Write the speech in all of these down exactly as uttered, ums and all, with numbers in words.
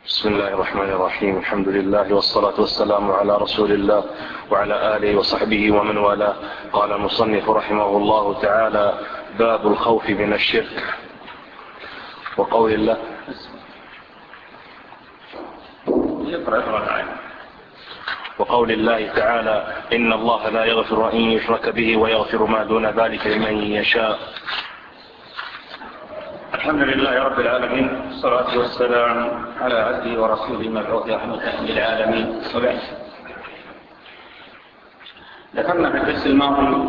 بسم الله الرحمن الرحيم. الحمد لله والصلاة والسلام على رسول الله وعلى آله وصحبه ومن والاه. قال المصنف رحمه الله تعالى: باب الخوف من الشرك. وقول الله وقول الله تعالى: إن الله لا يغفر أن يشرك به ويغفر ما دون ذلك لمن يشاء. الحمد لله رب العالمين، والصلاة والسلام على عبده ورسوله المبعوث رحمة للعالمين، وبعد. ذكرنا في الدرس الماضي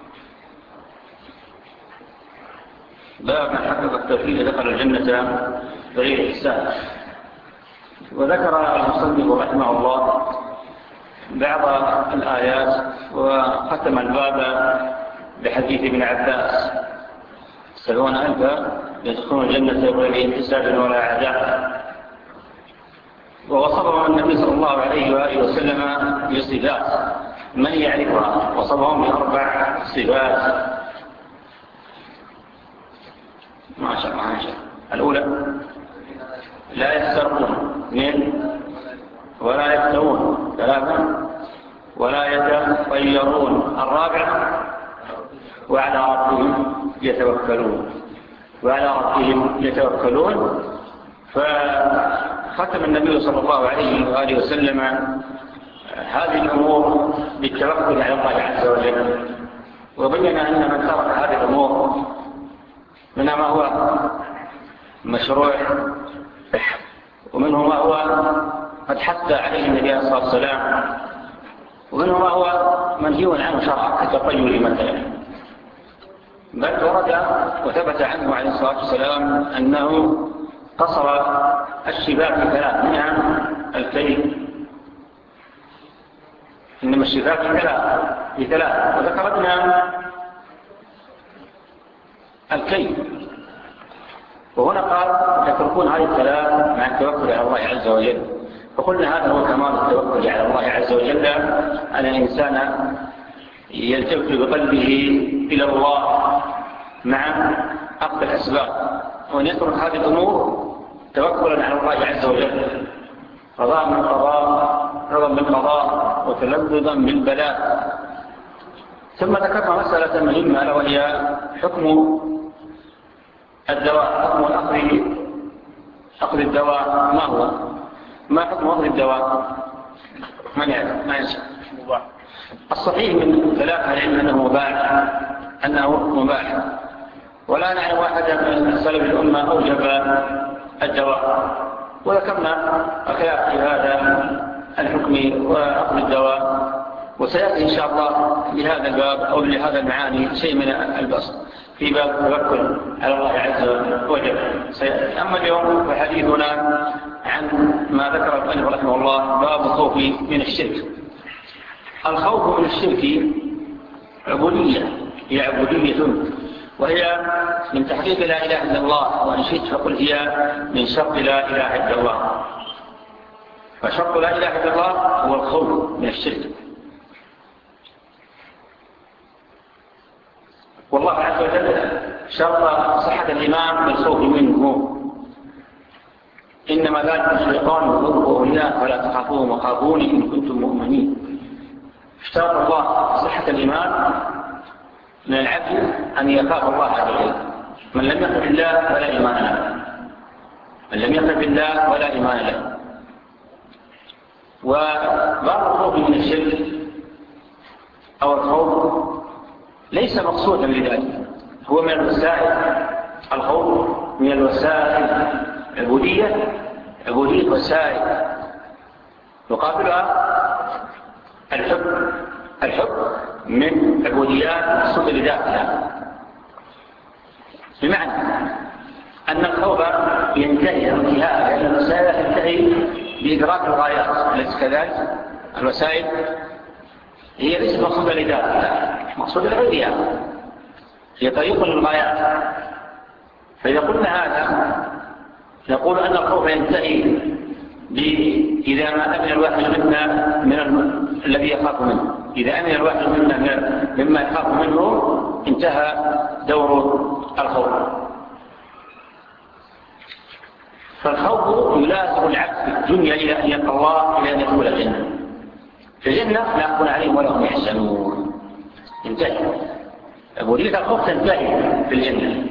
باب من حقق التوحيد دخل الجنة بغير حساب، وذكر المصنف رحمه الله بعض الآيات، وختم الباب بحديث ابن عباس: سبعون ألفا يدخلون الجنة بغير حساب ولا عذاب. ووصفهم النبي صلى الله عليه وآله وسلم بصفات من يعرفها، وصفهم بأربع صفات ما شاء الله ما شاء. الأولى: لا يسترقون. اثنين: ولا يفترون. ثلاثة: ولا يتطيرون. الرابعة: وعلى ربهم يتوكلون. وعلى ربهم يتوكلون. فختم النبي صلى الله عليه وآله وسلم هذه الأمور بالتوكل على الله عز وجل، وبين أن من ترك هذه الأمور منها ما هو مشروع، ومنه ما هو قد حث عليه النبي صلى الله عليه وسلم، ومنه ما هو منهي عنه شرعا كالتطير مثلا. بل ورد وثبت عنه عليه الصلاة والسلام أنه قصر الشفاء في ثلاث، منها الكي. إنما الشفاء في ثلاث في ثلاث وذكرنا الكي، وهنا قال يتركون هذه الثلاث مع التوكل على الله عز وجل. فقلنا هذا هو كمال التوكل على الله عز وجل، أن الإنسان يلتفت بقلبه إلى الله مع أخذ الأسباب، وأن يترك هذه الأمور توكلا على الله عز وجل، رضا من قضاء رضا بالقضاء وتلذذا بالبلاء. ثم ذكرنا مسألة مهمة، ألا وهي حكم الدواء، حكم الأخذ أخذ الدواء. ما هو ما حكم أخذ الدواء؟ من يعرف؟ ما يشاء. الصحيح من ثلاثة العلم أنه مباح أنه مباح ولا نعلم واحدا من سلف الأمة أوجب الدواء. وذكرنا الخلاف في هذا الحكم وأخذ الدواء، وسيأتي إن شاء الله لهذا الباب أو لهذا المعاني شيء من البسط في باب التوكل على الله عز وجل. أما اليوم فحديثنا عن ما ذكر المؤلف رحمه الله: باب الخوف من الشرك. الخوف من الشرك عبودية، هي عبودية، وهي من تحقيق لا إله إلا الله، وإن شئت فقل هي من شرط لا إله إلا الله. فشرط لا إله إلا الله هو الخوف من الشرك. والله عز وجل شرط صحة الإيمان بالخوف منه: إنما ذلك الشيطان يضر أولياء فلا تخافوهم وخافوني إن كنتم مؤمنين. اشترط الله صحة الإيمان من العبد أن يخاف الله عز وجل. من لم يخف الله فلا إيمان له، من لم يخف الله ولا إيمان له. وبعض الخوف من الشرك أو الخوف ليس مقصودا لذلك، هو من الوسائل. الخوف من الوسائل، عبودية عبودية وسائل، يقابلها الحب. الحب من عبوديات مقصودة لذاتها، بمعنى أن الخوف ينتهي انتهاء، لأن الوسائل تنتهي بإدراك الغايات، أليس كذلك؟ الوسائل هي ليست مقصودة لذاتها، مقصودة لغيرها، هي طريق للغايات. فإذا قلنا هذا نقول أن الخوف ينتهي إذا ما أمن الواحد منا من الذي يخاف منه. إذا أمن الواحد منا مما يخاف منه انتهى دور الخوف. فالخوف يلازم العبد في الدنيا إلى أن يلقى الله إلى أن يدخل الجنة. في الجنة لا يكون عليهم ولا هم يحزنون، انتهي عبودية الخوف تنتهي في الجنة.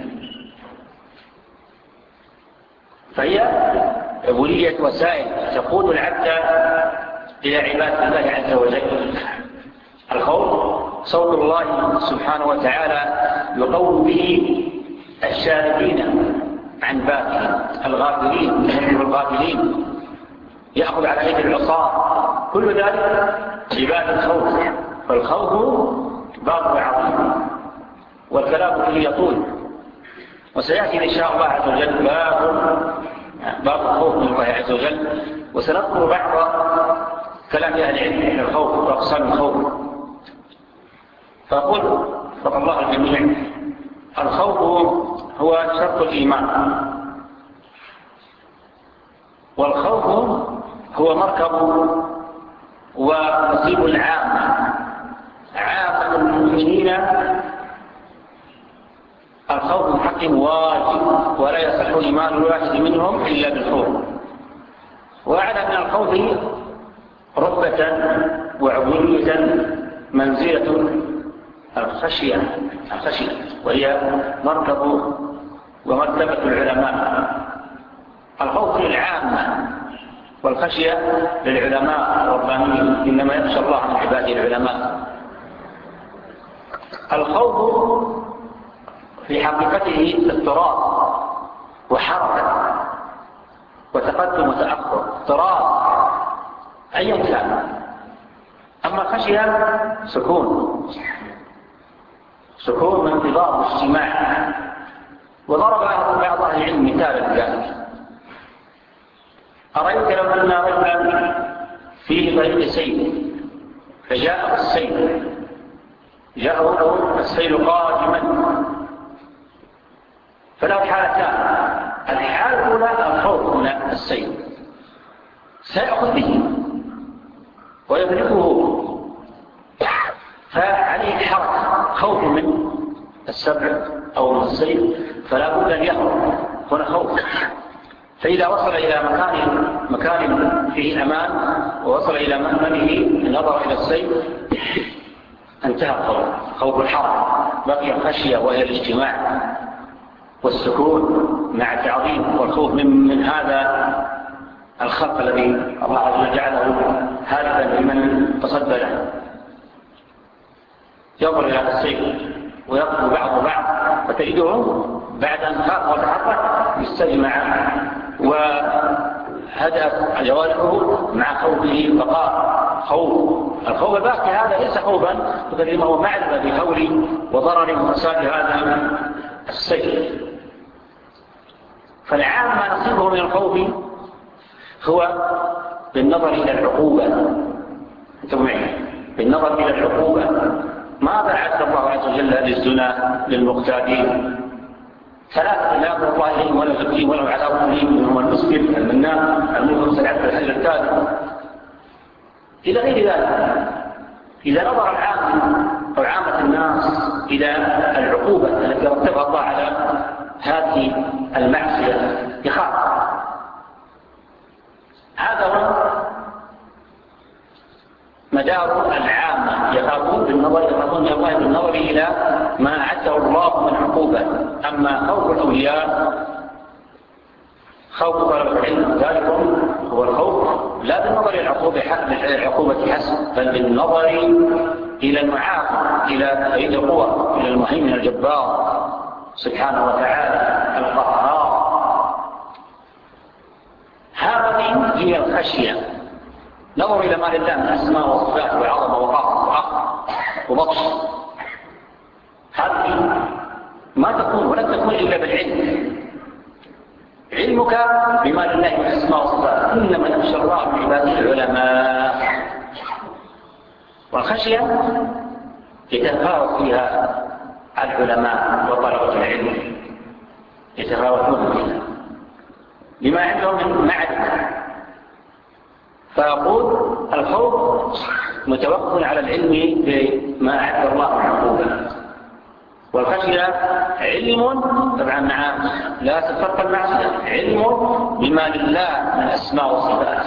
فهي عبودية وسائل تقود العبد إلى عبادة الله عز وجل. الخوف صوت الله سبحانه وتعالى يقوم به الشاربين عن بابه، الغافلين الغافلين يأخذ على يد العصاة، كل ذلك عبادة الخوف. فالخوف باب عظيم والكلام فيه يطول، وسيأتي إن شاء الله عز وجل باب باب الخوف من الله عز وجل، وسنذكر بعض كلام أهل العلم عن الخوف وأقسام الخوف. فأقول وفق الله الجميع، الخوف هو شرط الإيمان، والخوف هو مركب ونصيب العامة، عامة المؤمنين الخوف من حقهم واجب، ولا يصح إيمان الواحد منهم إلا بالخوف. وأعلى من الخوف رتبة وعبودية منزلة الخشية الخشية وهي مركب ومرتبة العلماء. الخوف للعامة والخشية للعلماء الربانيين، إنما يخشى الله من عباده العلماء. الخوف في حقيقته اضطراب وحركة وتقدم وتأخر، اضطراب أي كان. أما خشية سكون سكون من انتظار واجتماع. وضرب بعض أهل العلم مثالا لذلك: أرأيت لو أن رجلا في طريق سيل فجاءه السيل جاءه السيل قادما، فله حالتان: الحالة الأولى الخوف من السيل سيأخذ به ويدركه، فعليه الحركة، خوف من السبع أو من السيل فلا بد أن يهرب، هنا خوف. فإذا وصل إلى مكان مكان فيه أمان ووصل إلى مأمنه نظر إلى السيل انتهى الخوف، خوف الحركة. بقي الخشية وهي الاجتماع والسكون مع التعظيم والخوف من, من هذا الخلق الذي الله عز وجل جعله هاربا لمن تصدى له. ينظر إلى السيل ويقف بعض بعض، فتجدهم بعد أن خاف وتحرك استجمع وهدأت جوارحه مع خوفه بقاء. خوف الخوف الباقي هذا ليس خوفا، وإنما هو معرفة بهول وضرر وفساد هذا السيل. فالعام ما نصيبه من الخوف هو بالنظر إلى العقوبة، انتم معي، بالنظر إلى العقوبة. ماذا عز الله عز وجل للزنا للمقتادين؟ ثلاثة لا يقول الله إليهم ولا يزكيهم ولا عذاب أليم، منهم المسكر المنان المنفق العبد الحج الكاذب إلى غير ذلك. إذا نظر العام أو عامة الناس إلى العقوبة التي رتبها الله على هذه المعصية يخاف. هذا هو مدار العامة، يخافون بالنظر يخافون من الله بالنظر إلى ما أعده الله من عقوبة. أما خوف الأولياء خوف طلب العلم ذلكم هو الخوف لا بالنظر إلى العقوبة حسب، بل بالنظر إلى المعاقب، إلى أيدي القوى، إلى المهيمن الجبار سبحانه وتعالى القهار. هذه هي الخشية، نظر إلى ما لله من أسماء وصفات وعظمة وقهر وعقل وبطش. هذه ما تكون ولن تكون إلا بالعلم. علمك بما لله من أسماء وصفات، إنما يخشى الله من عباده العلماء. والخشية يتفاوت فيها العلماء وطلبة العلم، يتفاوتون فيها بما عندهم من معرفة. فأقول الخوف متوقف على العلم بما أعد الله من عقوبة، والخشية علم طبعا مع لا تفرق المعصية، علم بما لله من أسماء وصفات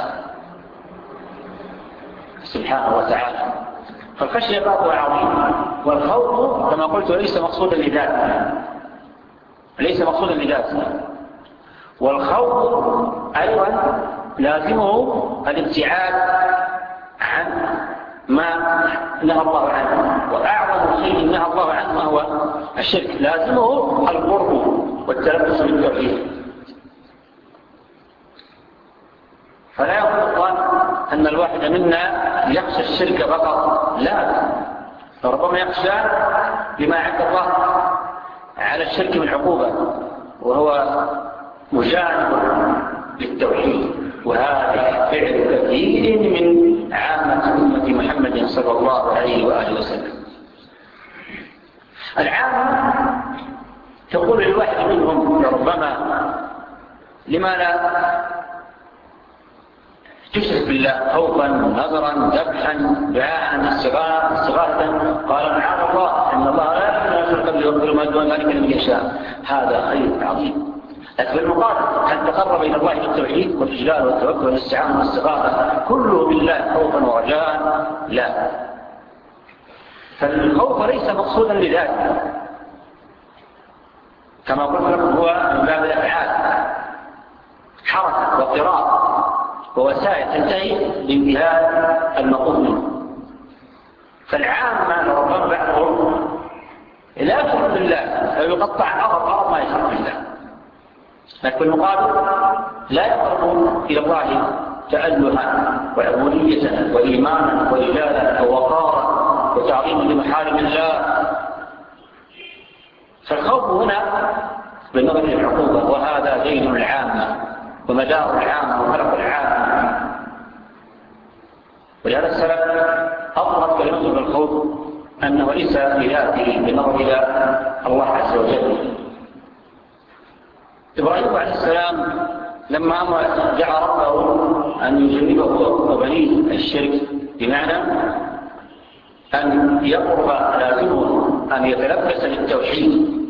سبحانه وتعالى. فالخشية بابها عظيم، والخوف كما قلت ليس مقصودا لذاته، ليس مقصودا لذاته. والخوف أيضا لازمه الابتعاد عن ما نهى الله عنه، وأعظم شيء نهى الله عنه هو الشرك، لازمه القرب والتلبس بالتوحيد. فلا يقول أن الواحد منا يخشى الشرك فقط، لا، فربما يخشى بما عند الله على الشرك من عقوبة، وهو مجانب للتوحيد. وهذا فعل كثير من عامة أمة محمد صلى الله عليه وآله وسلم. العامة تقول للواحد منهم ربما لما لا تشرك بالله خوفا نظرا ذبحا دعاء استغاثة، قال معاذ الله ان الله لا يغفر قبل يغفر ما دون ذلك لمن يشاء. هذا خير عظيم. لكن بالمقابل هل تقرب الى الله بالتوحيد والاجلال والتوكل والاستعانه والاستغاثه كله بالله خوفا ورجاء؟ لا. فالخوف ليس مقصودا لذاته، كما قلت لكم هو من باب الافعال، حركه واضطراب ووسائل تنتهي بانتهاء المقصود منه. فالعامة ربما بعضهم لا يشرك بالله أو يقطع أرض أرض ما يشرك بالله، لكن بالمقابل لا يقرب إلى الله تألها وعبودية وإيمانا وإجالا ووقارا وتعظيما لمحارم الله. فالخوف هنا بالنظر للعقوبة، وهذا دين العامة ومدار العامة وخلق العامة. ولهذا السبب أضرب كلمة بالخوف أنه ليس بذاته بالنظر إلى الله عز وجل. إبراهيم عليه السلام لما دعا ربه أن يجنبه وبنيه الشرك، بمعنى أن يقرب لازمه أن يتلبس بالتوحيد،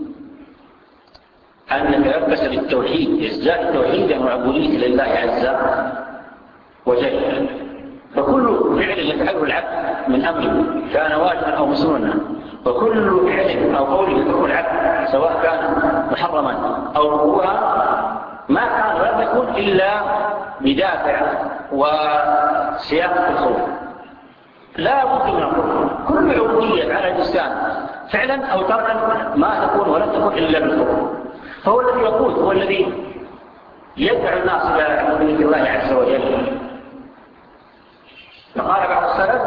أن يتلبس بالتوحيد، إزداد توحيدا وعبودية لله عز وجل. فكل فعل يفعله العبد من أمر كان واجبا أو مسنونا، وكل فعل أو قول يفعله العبد سواء كان محرما أو مكروها ما كان ولا يكون إلا بدافع وسياق الخوف. لا بد من الخوف. كل عبودية على الإنسان فعلا أو تركا ما تكون ولا تكون إلا بالخوف. فهو الذي يقول، هو الذي يدعو الناس إلى عبودية الله عز وجل. فقال بعض السلف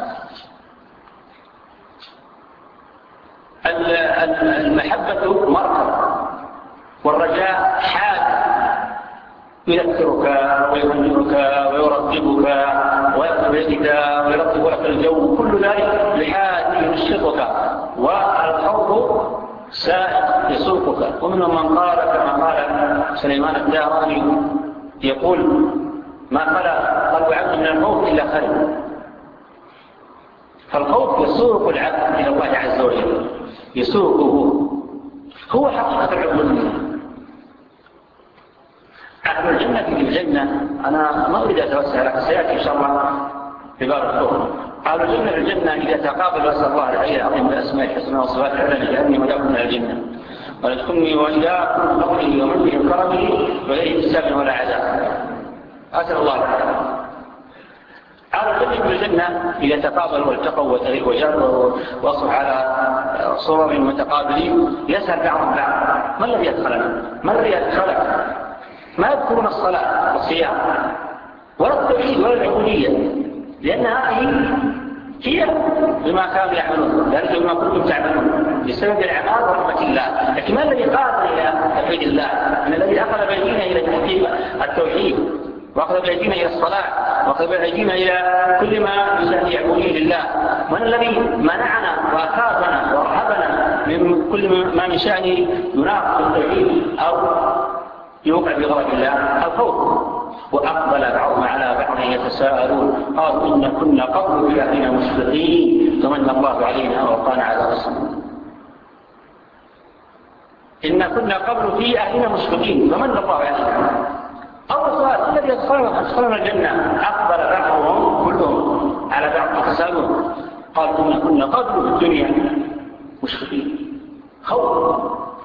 المحبة مركب والرجاء حاد، يذكرك ويهنئك ويرتبك ويأخذ بيدك ويرتب لك الجو، كل ذلك لحاد ينشطك، والخوف سائق يسوقك. ومنهم من قال كما قال سليمان الداراني يقول ما خلا قلب عبد من الخوف إلا خلق. فالخوف يسوق العبد إلى الله عز وجل، يسوقه، هو حقيقة العبودية. أهل الجنة في الجنة، أنا ما أريد أتوسع لك، سيأتي إن شاء الله في باب الخوف. أهل الجنة في الجنة إذا تقابلوا أسأل الله العلي العظيم بأسماء الحسنى وصفات العلى لجهنم ويأكل من الجنة، ويدخلني وإياكم بفضله ومنه وكرمه وغير حساب ولا عذاب. أسأل الله العافية. أهل الجنة في الجنة إذا تقابلوا والتقوا وجروا وأصبحوا على صور متقابلين يسأل بعضهم بعض ما الذي أدخلنا؟ ما الذي أدخلك؟ ما يذكرون الصلاة والصيام ولا التوحيد ولا العبودية، لأن هذه هي بما كانوا يعملون، ذلك بما كنتم تعملون بسبب الأعمال ورحمة الله. لكن ما الذي قادر إلى توحيد الله؟ أن الذي أخذ بأيدينا إلى تحقيق التوحيد، وأخذ بأيدينا إلى الصلاة، وأخذ بأيدينا إلى كل ما يشاهد يعبودين لله. من الذي منعنا وأخافنا ورهبنا من كل ما من شأنه يناقض التوحيد أو يوقع بغضب الله؟ الخوف. وأقبل بعضهم على بعض يتساءلون قالوا إن كنا قبل بأهلنا مشفقين فمن الله علينا ووقانا عذاب السموم. إن كنا قبل في أهلنا مشفقين فمن الله علينا. أول سؤال الذي يدخلون الجنة أقبل بعضهم كلهم على بعض يتساءلون قالوا إن كنا قبل في الدنيا مشفقين خوف.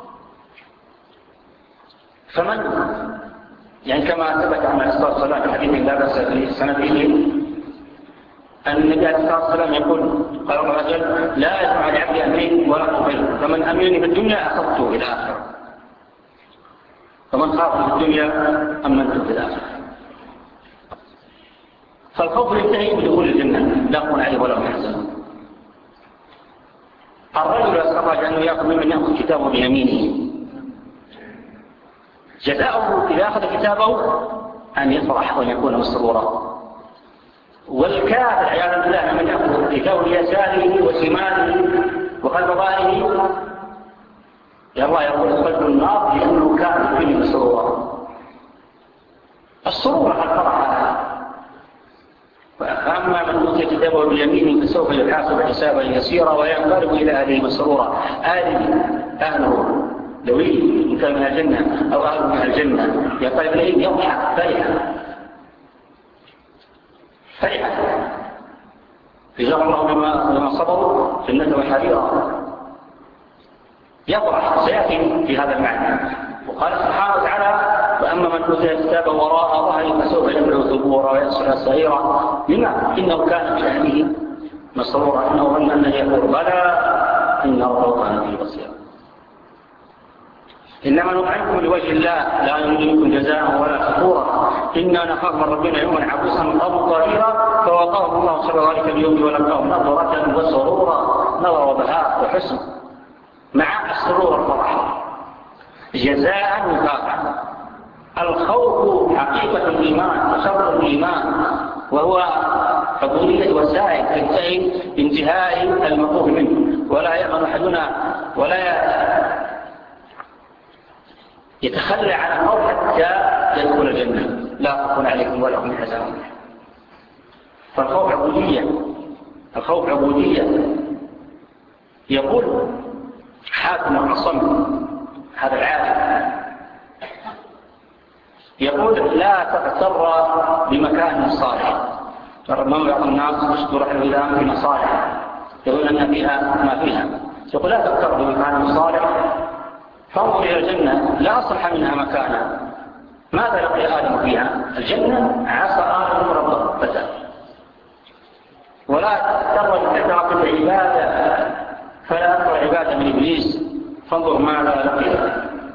فمن يعني كما ثبت عن الصلاة والسلام في حديث لا بأس به سند إليه أن النبي عليه الصلاة والسلام يقول قال الله عز وجل لا يسمع لعبد أمين ولا طفيل فمن أمنني في الدنيا أخذته إلى آخره فمن خاف في الدنيا أمنته في الآخرة. فالخوف ينتهي بدخول الجنة لا يكون عليه ولا يحزن. الرجل يستطيع أنه يأخذ ممن يأخذ كتابه بيمينه جزاؤه إذا أخذ كتابه أن يفرح وأن يكون مسرورا. والكافر عياذا بالله من يأخذ كتابه بيساره وشماله وقلب ظاهره يا الله يقول قلب النار لأنه كان فيه مسرورا. السرور على الفرح. فأما من أوتي كتابه باليمين فسوف يحاسب حسابا يسيرا وينقلب إلى أهله مسرورا. آله أهله دوي إن كان من الجنة أو أهله من الجنة ينقلب إليه يضحك فرحا فرحا جزاهم الله بما صبروا جنة وحريرا. يفرح سيأتي في هذا المعنى. وقال سبحانه وتعالى وأما من أوتي كتابه وراء ظهره فسوف يدعو ثبورا ويصلى سعيرا. لما؟ إنه كان في أهله مسرورا إنه ظن أنه يقول بلى إن ربه كان به بصيرا. إنما نطعمكم لوجه الله لا نريد منكم جزاء ولا شكورا إنا نخاف من ربنا يوما عبوسا قمطريرا فوقاهم الله شر ذلك اليوم ولقاهم نظرة وسرورا نظر وبهاء وحسن مع السرور والفرح جزاء وفاقا. الخوف حقيقة الإيمان وشر الإيمان وهو عبودية وسائل تنتهي بانتهاء المخوف منه ولا يأمن أحدنا ولا يتخلى عن الخوف حتى يدخل الجنة لا خوف عليكم ولا هم يحزنون. فالخوف عبودية الخوف عبودية. يقول حاتم العصم هذا العالم يقول لا تغتر بمكان صالح. ربما بعض الناس تروح إلى أماكن صالح يقول أن فيها ما فيها. يقول لا تغتر بمكان صالح فانظر إلى الجنة لا أصلح منها مكانا. ماذا لقي آدم فيها؟ الجنة عصى آدم ربه فتى. ولا تغتر بكثرة العبادة فلا أكثر عبادة من إبليس فانظر ماذا لقي.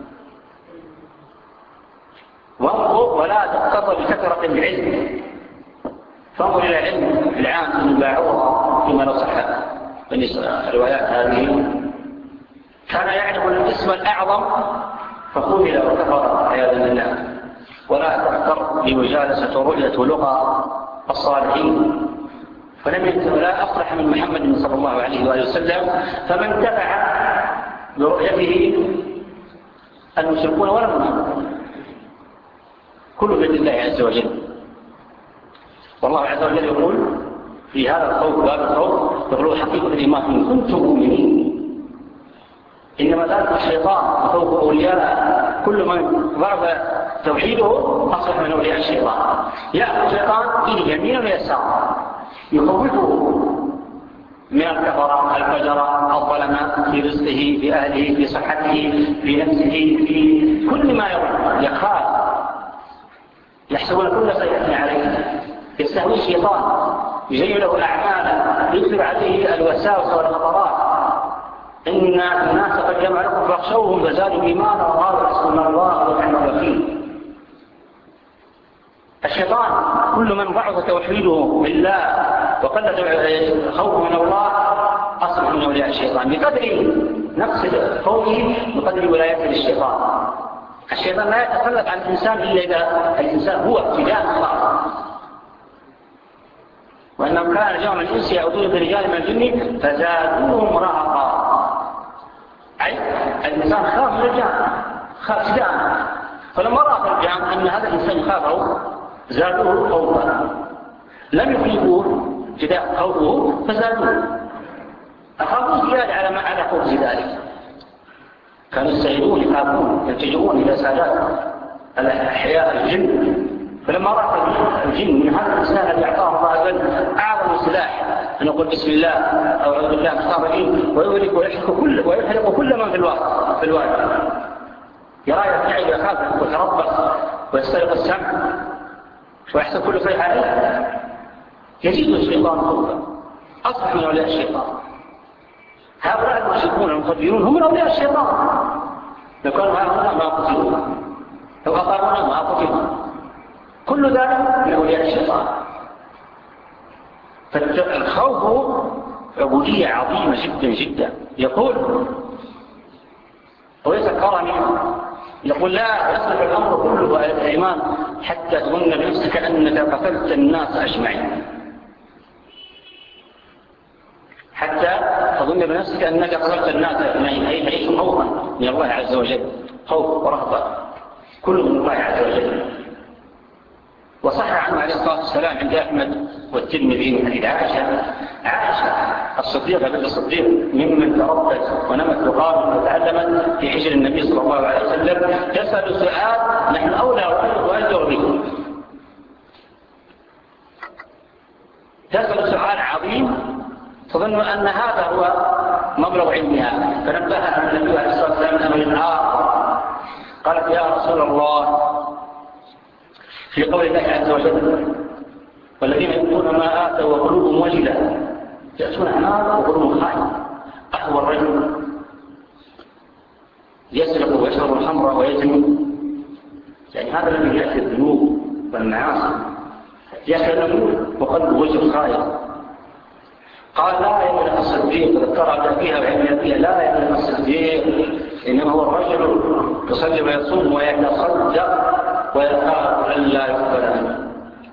وانظر ولا تغتر بكثرة العلم فانظر إلى علم العام من باعوها فيما لو صح الروايات هذه. كان يعرف الاسم الأعظم فخذل وكفر عياذا بالله. ولا تغتر بمجالسة ورؤية ولقى الصالحين فلم يكن لا أفرح من محمد صلى الله عليه وآله وسلم. فمن تبع برؤيته المشركون ولا المنافقون كل بيد الله عز وجل. والله عز وجل يقول في هذا الخوف باب الخوف يقول حقيقة الإيمان إن كنتم مؤمنين إنما ذلك الشيطان خوف أولياء كل من ضرب توحيده أصبح من أولياء الشيطان. يأخذ الشيطان إلى يمين ويسار يخوفه من الكفرة الفجرة الظلمة في رزقه في أهله في صحته في نفسه في كل ما يظن يخاف يحسبون كل سيئة عليه. يستهوي الشيطان يزين له أعمالا يكثر عليه الوساوس والخطرات. إن الناس قد جمع لكم فاخشوهم فزادوا إيمانا وقالوا حسبنا الله ونعم الوكيل. الشيطان كل من ضعف توحيده بالله وقل خوفه من الله أصبح من أولياء الشيطان بقدر نقص خوفه بقدر ولايته للشيطان. الشيطان لا يتخلق عن الإنسان إلا إذا الإنسان هو ابتداء الله. وأنه كان رجال من الإنس يعودون برجال من الجن فزادوهم رهقا. أي الإنسان خاف من الجان خاف جان فلما رأى الجان أن هذا الإنسان خافه زادوه خوفا لم يفيقوه ابتداء خوفه فزادوه أخافوا زيادة على ما على خوف ذلك. كانوا يستعيدون يخافون يلتجؤون إلى سادات الأحياء الجن. فلما رأى الجن من هذا الإنسان الذي أعطاه الله عز وجل أعظم سلاح أن يقول بسم الله أو أعوذ بالله من الشيطان الرجيم ويهلك ويحرق كل ويحرق كل من في الوادي في الوادي يرى يرتعد ويخاف ويتربص ويسترق السمع ويحسب كل شيء عليه. يزيد الشيطان خوفا أصبح من أولياء الشيطان. هؤلاء المشركون المخدرون هم من أولياء الشيطان. لو كانوا هؤلاء ما قتلوا لو أطاعونا ما قتلوا. كل ذلك من أولياء الشيطان. فالخوف عبودية عظيمة جدا جدا. يقول وليس كرمي يقول لا يصلح الأمر كله على الإيمان حتى تظن بنفسك أنك قتلت الناس أجمعين. حتى تظن بنفسك أنك قتلت الناس أجمعين أي تعيش خوفا من الله عز وجل خوف ورهبة كل من الله عز وجل. وصح عنه عليه الصلاة والسلام عند أحمد والترمذي من حديث عائشة عائشة الصديقة بنت الصديق ممن تربت ونمت وقامت وتعلمت في حجر النبي صلى الله عليه وسلم تسأل سؤال نحن أولى وأجر به. تسأل سؤال عظيم تظن أن هذا هو مبلغ علمها فنبهها النبي عليه الصلاة والسلام أمر الآخر. قالت يا رسول الله في قول الله عز وجل والذين يؤتون ما آتوا وقلوبهم وجلة يأتون النار وقلوبهم خائفة. أهوى الرجل يسرق ويشرب الخمر ويزني يعني هذا الذي يأتي الذنوب والمعاصي يأتي النمور وقلبه وجه خائف. قال لا يملك الصديق ذكرها فيها وعلم فيها لا يملك الصديق إنما هو الرجل يصلي ويصوم ويتصدق ويخاف أن لا يقبل منه.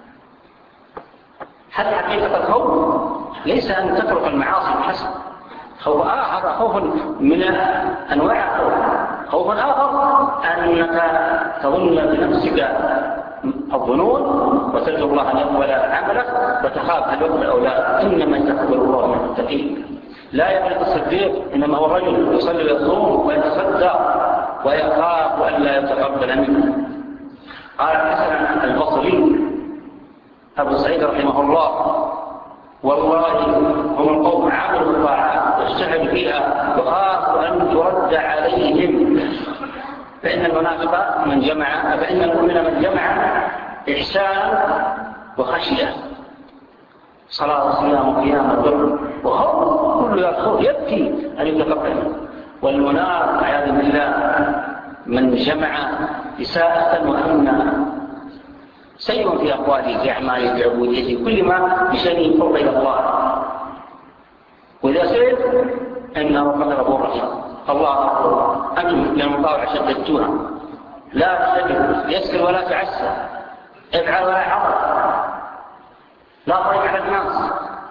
هذه حقيقة الخوف ليس أن تترك المعاصي بحسب خوف آخر خوف من أنواع الخوف. خوف آخر أنك تظن بنفسك الظنون وترجو الله أن يقبل عملك وتخاف هل يقبل أو لا. إنما يتقبل الله من المتقين. لا يملك الصديق إنما هو الرجل يصلي ويصوم ويتصدق ويخاف أن لا يتقبل منه. قال الحسن البصري أبو سعيد رحمه الله والله هم القوم عملوا الطاعات واجتهدوا فيها وخافوا أن يرد عليهم. فإن المنافق من جمع فإن المؤمن من جمع إحسانا وخشية صلاة وصيام وقيام وبر وخوف كل يخوف يبكي أن يتقبل. والمنافق عياذا بالله من جمع إساءة وأمنا سيء في أقواله في أعماله في عبوديته كل ما بشأنه يفرق إلى الله. وإذا سئل إن ربك غفور رحيم الله أكبر أنتم للمطاوع شددتوها لا تشدد يسكر ولا تعسى افعل ولا حرج لا طريق على الناس.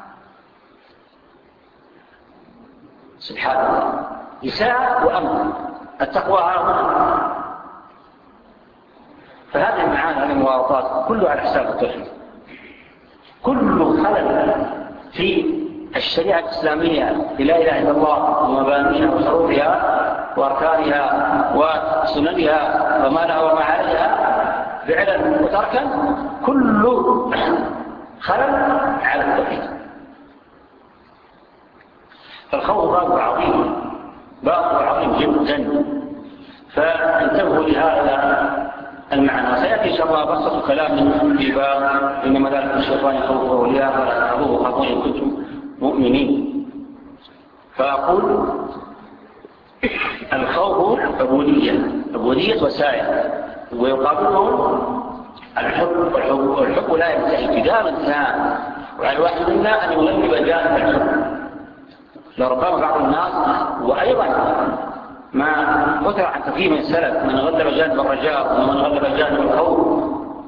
سبحان الله إساءة وأمن التقوى هنا. فهذه المعاني هذه المواطات كله على حساب التوحيد. كل خلل في الشريعة الإسلامية لا إله إلا الله ومبانيها وشروطها وأركانها وسننها وما لها وما عليها فعلا وتركا كل خلل على التوحيد. فالخوف باب عظيم باب عظيم جدا. فانتبهوا لهذا المعنى. سيأتي إن شاء الله بسط كلام في باب إنما ذلك الشيطان يخوف أولياءه ولا تخافوه خافون إن كنتم مؤمنين. فأقول الخوف عبودية عبودية وسائل ويقابلهم الحب والحب, والحب لا ينتهي جدال انتهاء. وعلى الواحد منا أن يغلب جانب الحب. لربما بعض الناس وأيضا ما أثر عن كثير من السلف من غلب جانب الرجاء ومن غلب جانب الخوف.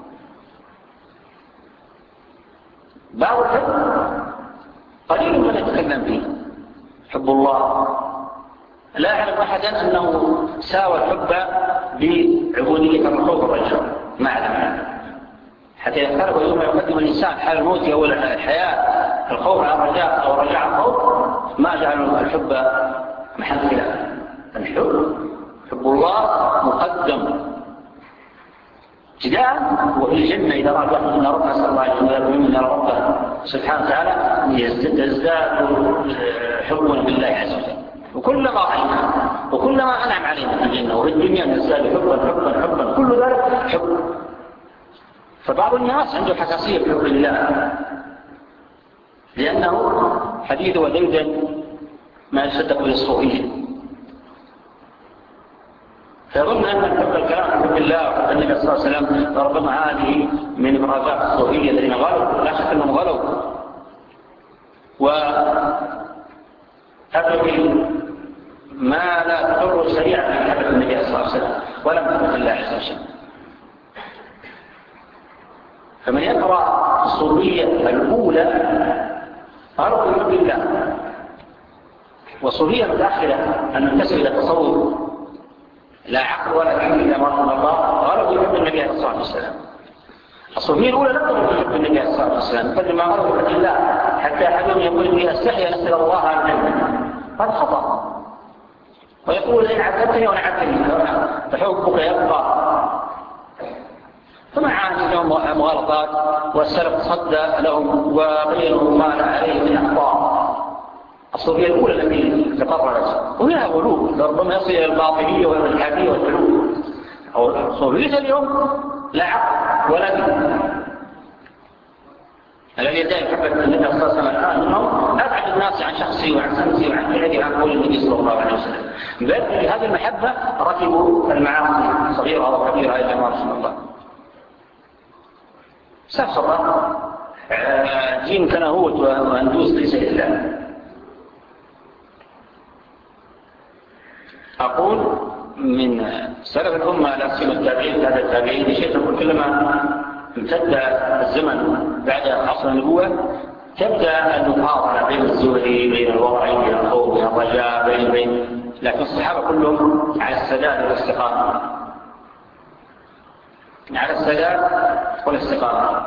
بعض الحب قليل من يتكلم فيه حب الله. لا يعلم أحدا أنه ساوى الحب بعبودية الخوف والرجاء ما أعلم. حتى يختلف يوم يقدم الإنسان حال الموت أو الحياة الخوف على الرجاء أو الرجاء على الخوف ما جعل الحب محل خلاف. الحب حب الله مقدم ابتداء وفي الجنة إذا رأى واحد من ربنا صلى الله عليه وسلم من ربنا سبحانه وتعالى يزداد حبنا بالله عز وجل. وكلما رأينا وكلما أنعم علينا في الجنة وفي الدنيا نزداد حبا حبا حبا كل ذلك حب. فبعض الناس عنده حساسية بحب الله لأنه حديث وديدا ما يصدق بالصوفية، فيظن أن حب الكلام عن حب الله وحب النبي صلى الله عليه وسلم ربما هذه من إبراجات الصوفية الذين غلوا، لا شك أنهم غلوا وأتوا ما لا تضر الشريعة من حب النبي صلى الله عليه وسلم ولم تحب الله عز وجل. فمن يقرأ الصوفية الأولى أرض حب الله، والصوفية متأخرة أن ننتسب إلى تصور لا عقل ولا علم إلا ما رحم الله قالوا بحب النبي صلى الله عليه وسلم. الصوفية الأولى لا تقول بحب النبي صلى الله عليه وسلم بل ما قالوا بحب الله، حتى أحدهم يقول لي أستحي أن أسأل الله عن الجنة، هذا خطأ. ويقول إن عذبتني وأنا عذبتني فحبك يبقى. فمع عندهم مغالطات والسلف صدى لهم وبينوا ما عليه من أخطاء. الصوفية الأولى التي تقررت وهي غلو ربما يصل إلى الباطنية والإلحادية والغلو. الصوفية اليوم لا عقل ولا دين. الذي يدعي محبة النبي صلى الله عليه وسلم الآن منهم أبعد الناس عن شخصي وعن سمسي وعن فعلي وعن قول النبي صلى الله عليه وسلم. بل بهذه المحبة ركبوا المعاصي صغيرة وكبيرة إلا ما رحم الله. سفر جين كنهوت وهندوس ليس إلا. أقول من سلف الأمة على سنة التابعين هذا التابعين شيء تقول كلما امتد الزمن بعد عصر النبوة تبدأ المقارنة بين الزهري بين الورع بين الخوف بين الرجاء بين بين لكن الصحابة كلهم على السداد والاستقامة على السداد والاستقامة.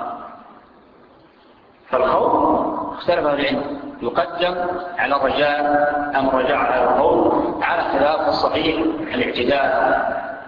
فالخوف اختلف العلم يقدم على الرجاء أم الرجاء على الخوف على خلاف الصحيح الاعتدال.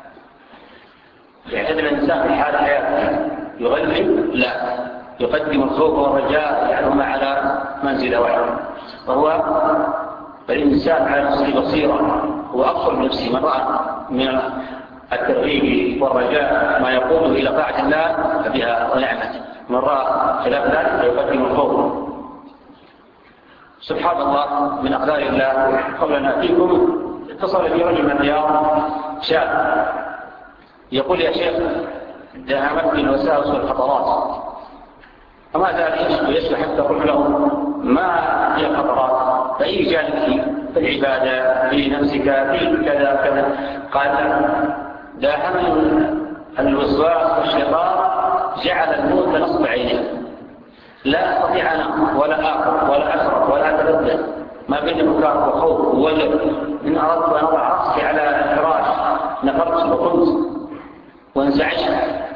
يعتدل الإنسان في حال حياته يغلب لا يقدم الخوف والرجاء يجعلهما على منزلة واحدة. وهو الإنسان على نفسه بصيرة هو أفضل من نفسه من رأى من الترغيب والرجاء ما يقوده إلى طاعة الله فبها ونعمته، من رأى خلاف ذلك يقدم الخوف. سبحان الله من أقدار الله. قبل أن أتيكم اتصل بي رجل من الرياض شاب يقول يا شيخ دهمتني الوساوس والخطرات وما زال يشكو يشكو حتى قلت له ما هي الخطرات فأي جانب في العبادة في نفسك في كذا كذا. قال داهمني الوسواس والشيطان جعل الموت نصب عينيه لا أستطيع أنا ولا آخر ولا أشرب ولا أتردد ما بين بكاء وخوف ووجد إن أردت أن أضع رأسي على الفراش نفرت وقمت وانزعجت.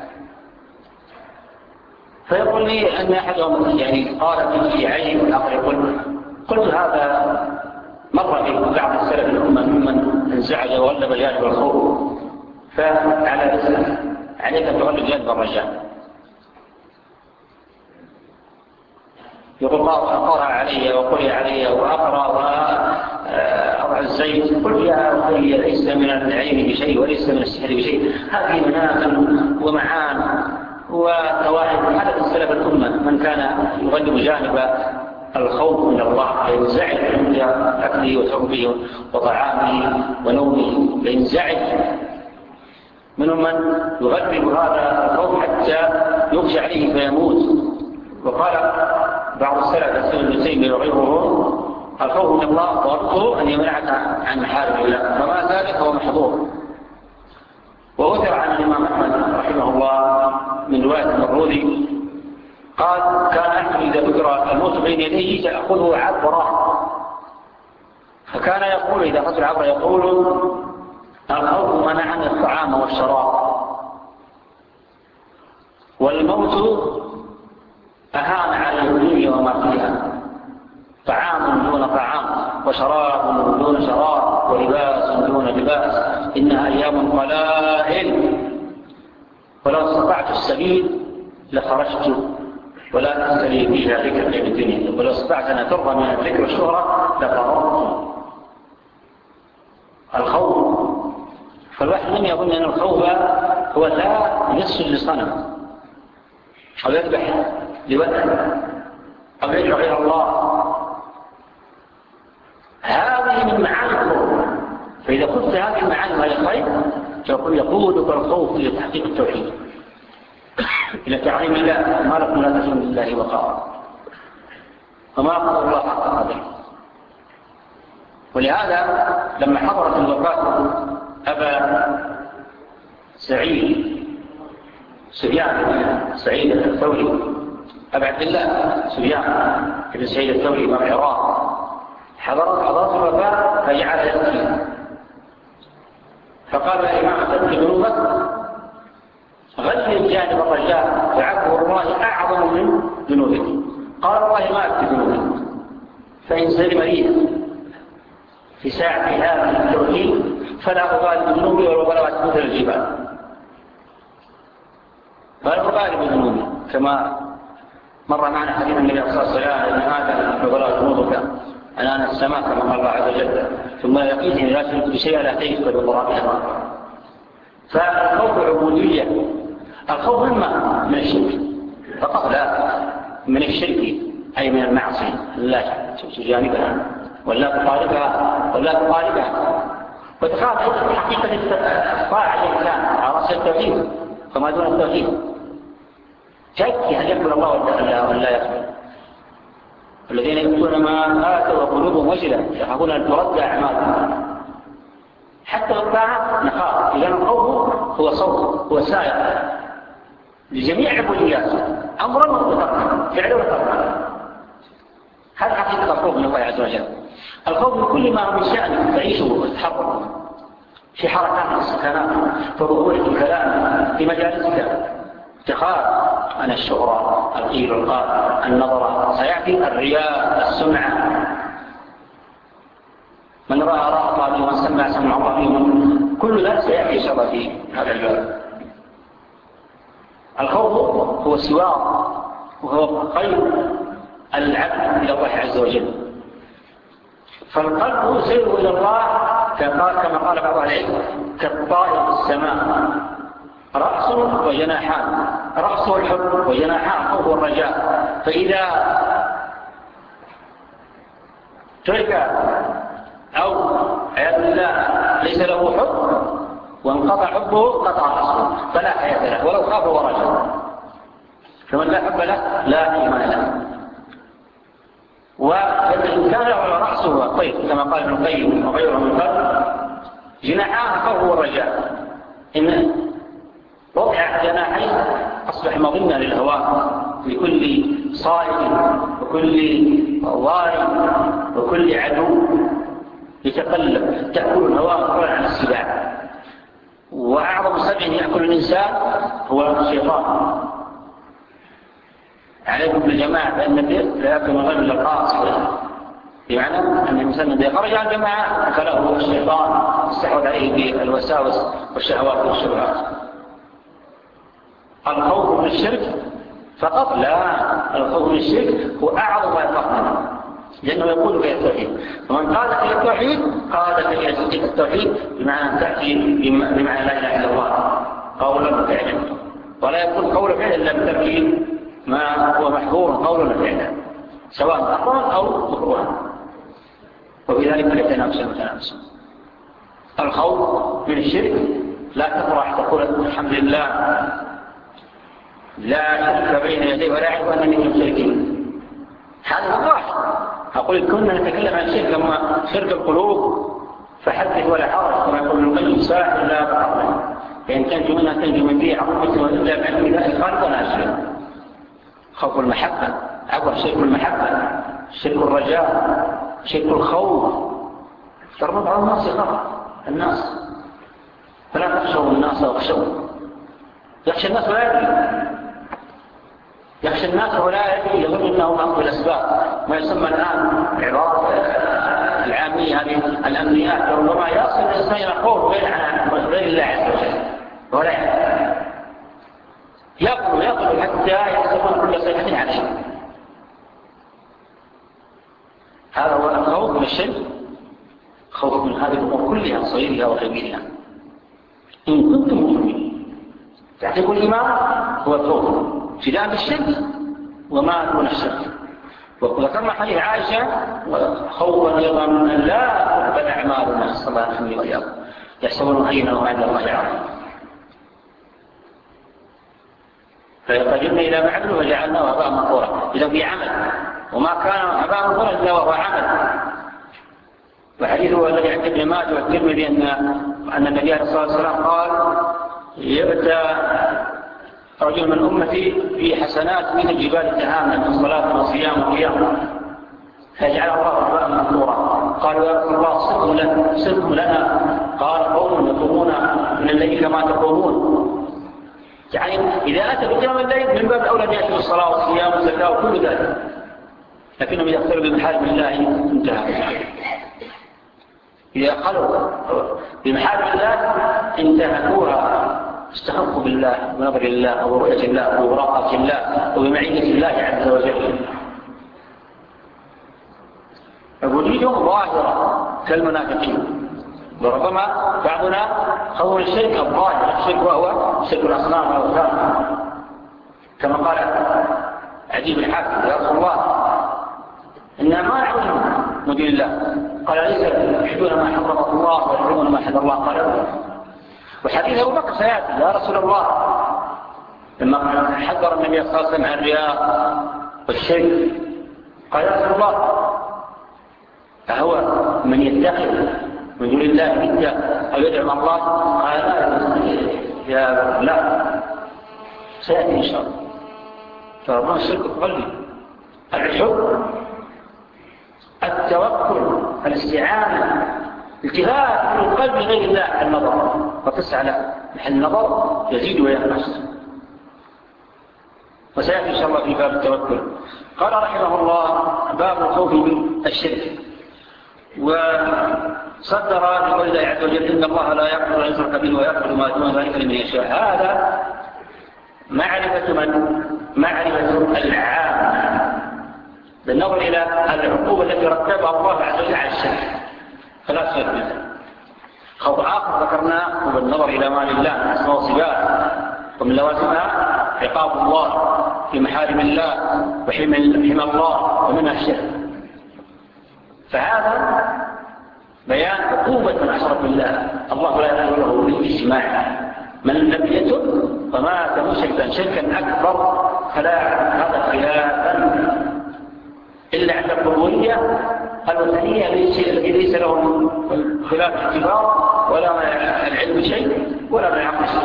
فيقول لي أن أحدهم يعني قال في عيب والآخر يقول قلت هذا مر في بعض السلف الأمة ممن انزعج وغلب الجانب الخوف فعلى رسالة عليك أن تغلب جانب الرجاء. يقول قرأ علي وقرئ علي وأقرأ وأضع الزيت قل يا أخي ليس من العين بشيء وليس من السحر بشيء. هذه مناقل ومعان وتواعد حدث السلف الأمة من كان يغلب جانب الخوف من الله ينزعج عند أكله وشربه وطعامه ونومه ينزعج. منهم من يغلب هذا الخوف حتى يخشى عليه فيموت. وقال بعض السلف السنة المسيب وغيره الخوف من الله ضرطه أن يمنعك عن محارم الله فما ذلك هو محظور. وأثر عن الإمام أحمد رحمه الله من رواية المرودي قال كان أحمد إذا ذكر الموت بين يديه تأخذه عبرة فكان يقول إذا أخذ العبرة يقول الخوف منعني الطعام والشراب والموت أهان على الدنيا وما فيها طعام دون طعام وشراب دون شراب ولباس دون لباس، إنها أيام قلائل، ولو استطعت السبيل لخرجت ولا تسألي فيها ذكر في الدنيا، ولو استطعت أن ترضى من الذكر والشهرة لفرضت. الخوف، فالواحد لم يظن أن الخوف هو لا يسجد لصنم أو يذبح لوثن أو يدعو غير الله، هذه من معاني الخوف. فإذا قلت هذه المعاني وهي خير فيقول يقودك الخوف إلى تحقيق التوحيد، إلى تعظيم الله، ما لكم لا تجون لله وقارا، وما قدر الله حق قدره. ولهذا لما حضرت الوفاة أبا سعيد سفيان بن سعيد الثوري، أبا عبد الله سفيان بن سعيد الثوري إمام العراق، حضرت حضرت الوفاة فجعل يبكي، فقال يا إمام تبكي ذنوبك، غلي الجانب الرجاء فعفو الله أعظم من ذنوبك. قال والله ما أبكي ذنوبك، فإن سلم لي في ساعة هذه التوحيد فلا أبالي بذنوبي ولو بلغت مثل الجبال، فلا أبالي بذنوبي، كما مر معنا حديث النبي صلى الله عليه وسلم أن آدم بلغت ذنوبك أنا السماء كما قال الله عز وجل، ثم يقيتني لا تشرك بشيء لا تجد بضرابها. فالخوف عبودية، الخوف إما من الشرك فقط لا من الشرك أي من المعصية لا تجانبها ولا تقاربها ولا تقاربها، وتخاف حقيقة الطاعة الإنسان على رأس التوحيد فما دون التوحيد، شك هل يقبل الله ولا لا يقبل. الذين يؤتون ما آتوا وقلوبهم وجلة يخافون أن ترد أعمالهم، حتى الطاعة نخاف. إذا الخوف هو صوت، هو سائر لجميع عبوديات، أمرا وتركا، فعلا وتركا. هذا حقيقة الخوف من الله عز وجل. الخوف من كل ما هو من شأنك تعيشه وتتحرك في حركات السكنات، في ظهور الكلام، في مجالسك، تخاف عن الشهرة، القيل والقال، النظرة، سيأتي الرياء، السمعة، من رأى رأى طالب ومن سمع سمع طالب، كل ذلك سيأتي شر في هذا الباب. الخوف هو سوار وهو قيد العبد إلى الله عز وجل، فالقلب يسير إلى الله كما قال بعض العلم كالطائر في السماء، رأس وجناحان، رأسه الحب وجناحان خوف والرجاء. فإذا ترك أو عياذ بالله ليس له حب وانقطع حبه قطع رأسه فلا حياة له ولو خاف ورجاء، فمن لا حب له لا إيمان له. والإنسان له رأسه الطير كما قال ابن القيم وغيره من قبل، جناحان خوف والرجاء، إن وضع جناحين أصبح مظنة للهواء لكل صائد وكل ضارب وكل عدو يتقلب، تأكل الهواء مقرر عن السباع. وأعظم سبع يأكل الإنسان هو الشيطان. عليكم بالجماعة فإن البيت لا يأكل من غير القاص، بمعنى أن الإنسان إذا خرج عن الجماعة فله الشيطان استحوذ عليه بالوساوس والشهوات والشبهات. الخوف من الشرك فقط لا، الخوف من الشرك هو أعظم ما يخاف منه، لأنه يقول إلى التوحيد، ومن قال إلى التوحيد قال إلى التوحيد بمعنى تأتي بمعنى لا إله إلا الله قولا وفعلا، ولا يكون قول فعلا إلا بتركيب ما هو محظور قولا وفعلا سواء أقوى أو مكروها، وفي ذلك فليتنافس المتنافسون. الخوف من الشرك لا تفرح تقول الحمد لله لا شرك بين يديه ولا يعرف أنني من المشركين، هذا واحد. أقول كنا نتكلم عن شرك لما شرك القلوب فحدث ولا حرج، كما يقول ابن القيم ساحر لا بحر، فإن تنجو منها تنجو من بيع عظمته وإلا بعلم ذلك خالق ولا أشرك. خوف المحبة، عبر شرك المحبة، شرك الرجاء، شرك الخوف. ترى بعض الناس يخاف الناس، فلا تخشوا الناس واخشوا، يخشى الناس ولا يدري. يخشى الناس ولا يظن أنهم أخذ الأسباب، ما يسمى الآن عبارة العامية هذه الأمنيات، وربما يصل الإنسان إلى خوف غير غير الله عز وجل ولا يعلم، يقول يقول حتى يحسبون كل صيحة عليه. هذا هو الخوف من الشرك، خوف من هذه الأمور كلها صغيرها وكبيرها. إن كنتم مؤمنين تعتقد الإيمان هو الخوف ابتداء بالشرك وما دون الشرك. وذكرنا حديث عائشة خوفا أيضا من أن لا تقبل أعمالنا الصلاة الحمد واليوم يحسبون أينا عند الله عظيم، فقدمنا إلى ما عملوا وجعلناه هباء منثورا. إذا في عمل وما كان هباء منثورا إلا وهو عمل. وحديثه الذي عند ابن ماجه والترمذي أن أن النبي صلى الله عليه وسلم قال يؤتى رجل من أمتي في حسنات من الجبال تهامة من صلاة وصيام وقيام فيجعل الله هباء منثورا. قالوا يا رسول الله صدق لنا صدق لنا. قال قوم يقومون من الليل كما تقومون. يعني إذا أتى بقيام الليل من باب أولى أن يأتي بالصلاة والصيام والزكاة وكل ذلك، لكنهم يختلوا بمحارم الله انتهى. إذا قالوا بمحارم الله انتهكوها استخفوا بالله ونظر الله ورؤية الله ومراقبة الله وبمعية الله عز وجل. وجودهم ظاهرة كالمنافقين. وربما بعضنا خوف الشرك الظاهر، الشرك وهو شرك الأصنام والأوثان، كما قال عجيب الحاكم يا رسول الله إننا ما نعوذ من دون الله. قال ليس يحدون ما حرم الله ويحرمون ما حل الله. قال وحديث أبو بكر سيأتي يا رسول الله لما حذر النبي صلى الله عليه وسلم عن الرياء والشرك قال يا رسول الله أهو من يتخذ من دون الله ندا أو يدعو مع الله؟ قال لا يا لا سيأتي إن شاء الله. فربنا الشرك القلبي، الحب، التوكل، الاستعانة، التفات القلب غير الله على النظر وتسعى له محل النظر يزيد وينقص. وسيأتي إن شاء الله في باب التوكل. قال رحمه الله باب الخوف من الشرك. وصدر بقول الله عز وجل إن الله لا يغفر أن يشرك به ويغفر ما دون ذلك لمن يشاء. هذا معرفة من معرفة العام بالنظر إلى العقوبة التي رتبها الله عز وجل على الشرك فلا شرك منه. خوف آخر ذكرناه بالنظر إلى ما لله من أسماء وصفات ومن لوازمها عقاب الله في محارم الله وحمى الله ومنها الشرك. فهذا بيان عقوبة من أشرك بالله. الله لا يغفر له بالاجتماع. من لم يتب فمات مشركا شركا أكبر فلا هذا خلافا إلا عند القبورية الوثنية التي ليس لهم خلاف اعتبار ولا العلم شيء ولا ما يعقل شيء.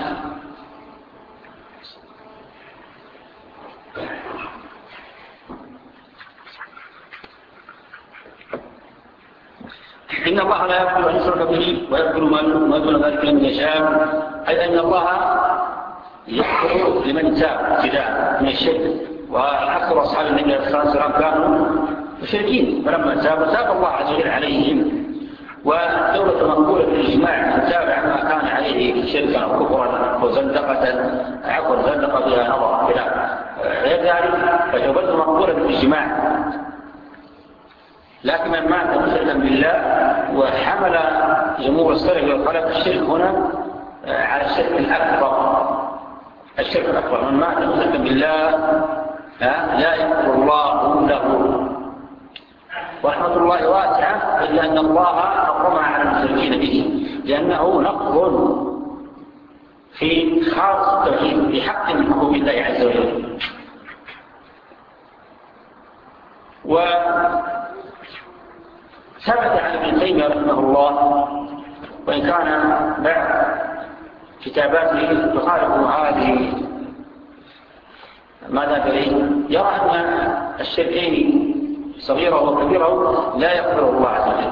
إن الله لا يغفر أن يشرك به ويغفر ما دون ذلك لمن يشاء، أي أن الله يغفر لمن تاب ابتداء من الشرك. وأكثر أصحاب النبي صلى الله عليه وسلم كانوا مشركين فلما تابوا تاب الله عز وجل عليهم. والدولة مقبولة بالإجماع من تابع ما كان عليه شركا أو كفرا أو زندقة عفوا زندقة بها نظر غير ذلك فتوبته مقبولة بالإجماع. لكن من مات مشركا بالله وحمل جمهور السلف والخلف الشرك هنا على الشرك الأكبر. الشرك الأكبر من مات مشركا بالله لا يغفر الله له. ورحمة الله واسعة إلا أن الله حرمها على المشركين به لأنه نقض في خاص التوحيد في حق من حقوق الله عز وجل. وثبت عن ابن تيمية رحمه الله وإن كان بعد كتاباته تخالف هذه ماذا بريء يرى أن الشركين صغيرة وكبيرة لا يغفره الله عز وجل.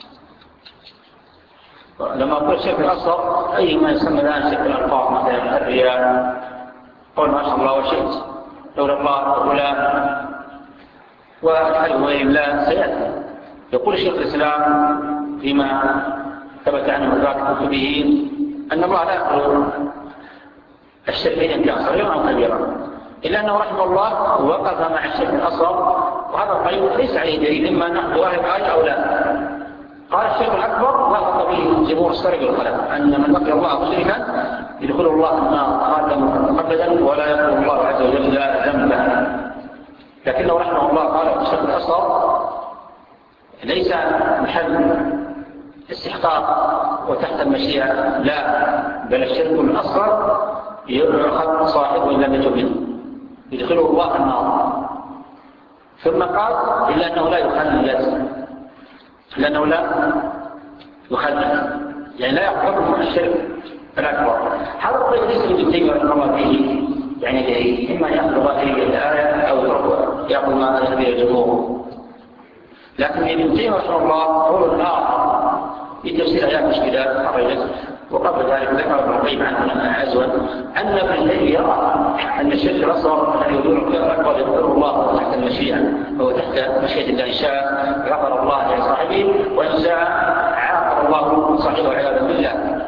لما أقول الشرك الأصغر أي ما يسمى الآن شرك الألفاظ مثلا الرياء قول ما شاء الله وشئت لولا الله وفلان والحلف غير الله سيأتي. يقول الشيخ الإسلام فيما ثبت عنه ذات كتبه أن الله لا يقول الشرك إن كان صغيرا أو كبيرا، إلا أنه رحمه الله وقف مع الشرك الأصغر، وهذا القيد ليس عليه دليل إما نحن ظاهر الآية أو لا. قال الشرك الأكبر وقف به جمهور السلف والخلف أن من لقي الله مشركا يدخل الله النار خالدا مخلدا ولا يغفر الله عز وجل ذنبه. لكنه رحمه الله قال الشرك الأصغر ليس محل استحقاق وتحت المشيئة، لا، بل الشرك الأصغر يؤخذ صاحبه إلا بتوبته يدخله الله النار. ثم قال إلا أنه لا يخلد، لأنه لا يخلد يعني لا يحكم الشرك الأكبر. هذا الطيب ليس ابن تيمية رحمه الله فيه يعني جيد، إما يأخذ هذه الآية أو يأخذ ما أخذ به الجمهور. لكن ابن تيمية رحمه الله قول الآخر في تفسير آيات مشكلات خرجت، وقبل ذلك ذكر ابن القيم عنه عزوا أن ابن تيمية يرى أن الشرك الأصغر الذي يدور الأكبر يغفر الله تحت المشيئة، هو تحت مشيئة الله، إن شاء غفر الله لصاحبه وإن شاء عاقب الله صاحبه والعياذ بالله.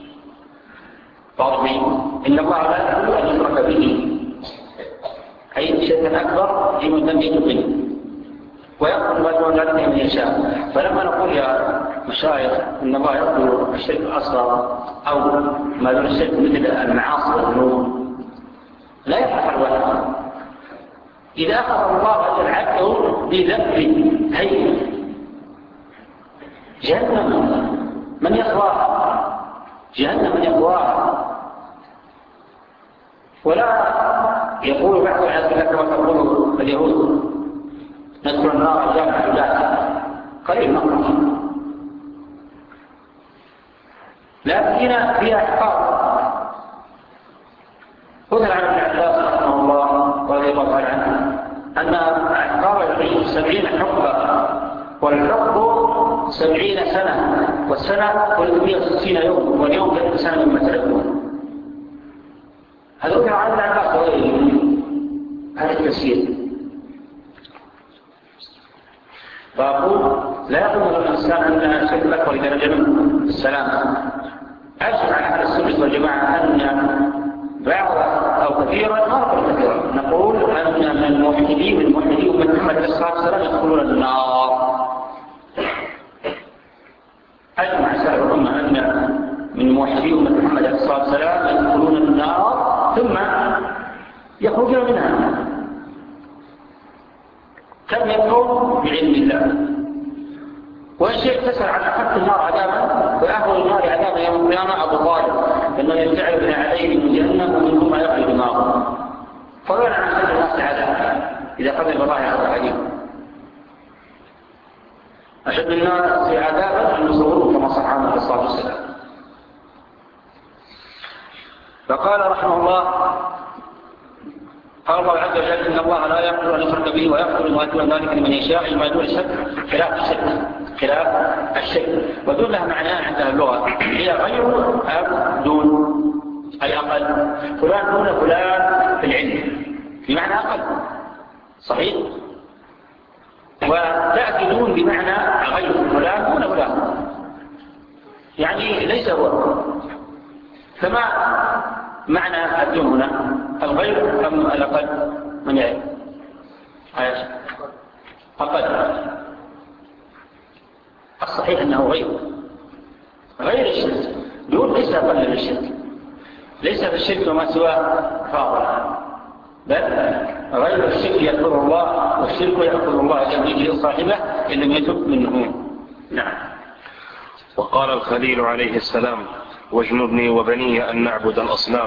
قال إن الله لا يغفر أن يشرك به، أي الشرك الأكبر لمن لم يتب ويغفر ما دون ذلك من يشاء. فلما نقول يا مشايخ إن الله يغفر الشرك الأصغر أو ما دون الشرك مثل المعاصي والذنوب لا يفعل الواحد. إذا أخذ الله أجل عبده بذنب هين جهنم من يقواها، جهنم من يقواها. ولا يقول بعض الناس كما تقول اليهود ندخل النار جامعة ذات قليل نقص، لكن فيها احقاق. خذ عن ابن عباس رحمه الله رضي الله تعالى عنه أن احقاق يعيش سبعين حقبة، والحقب سبعين سنة، والسنة ثلاثمائة وستين يوم، واليوم ثلاثين سنة مما تعلمون. هذا هو عن ابن عباس هذا التفسير. فأقول لا يقول الإنسان أن الشرك الأكبر إذا نجم السلام. أجمع أهل السنة والجماعة أن بعض أو كثيرا ما نقول كثيرا، نقول أن من الموحدين من الموحدين ومن محمد عليه الصلاة والسلام يدخلون النار. أجمع سائر الأمة أن من الموحدين ومن محمد عليه الصلاة والسلام يدخلون النار ثم يخرجون منها. كم يكون بعلم الله. والشيء تسأل عن أخذ النار عذابا وأهل النار عذابا يوم القيامة أبو طالب لأنه يفتعل بن عليه من جهنم ومن ثم يخرج دماغه. فولا عن أخذ الناس عذابا إذا قدر الله هذا الحديث. أشد الناس عذابا المصورون كما صح عنه عليه الصلاة والسلام. فقال رحمه الله قال الله عز وجل إن الله لا يغفر أن يشرك به ويغفر ما دون ذلك لمن يشاء ما دون الشرك خلاف الشرك خلاف الشرك ودون لها معناه عندنا اللغة هي غير أب دون أي أقل. فلان دون فلان في العلم بمعنى أقل صحيح، وتأتي دون بمعنى غير فلان دون فلان يعني ليس هو. فما معنى الدون هنا الغير أم الأقل؟ من يعرف؟ عايش أقل. الصحيح أنه غير غير الشرك. دون ليس أقل من الشرك، ليس في الشرك وما سواه فاضل، بل غير الشرك يأخذ الله والشرك يأخذ الله جميل صاحبه إن لم يتب منه. نعم. وقال الخليل عليه السلام واجنبني وبني أن نعبد الأصنام.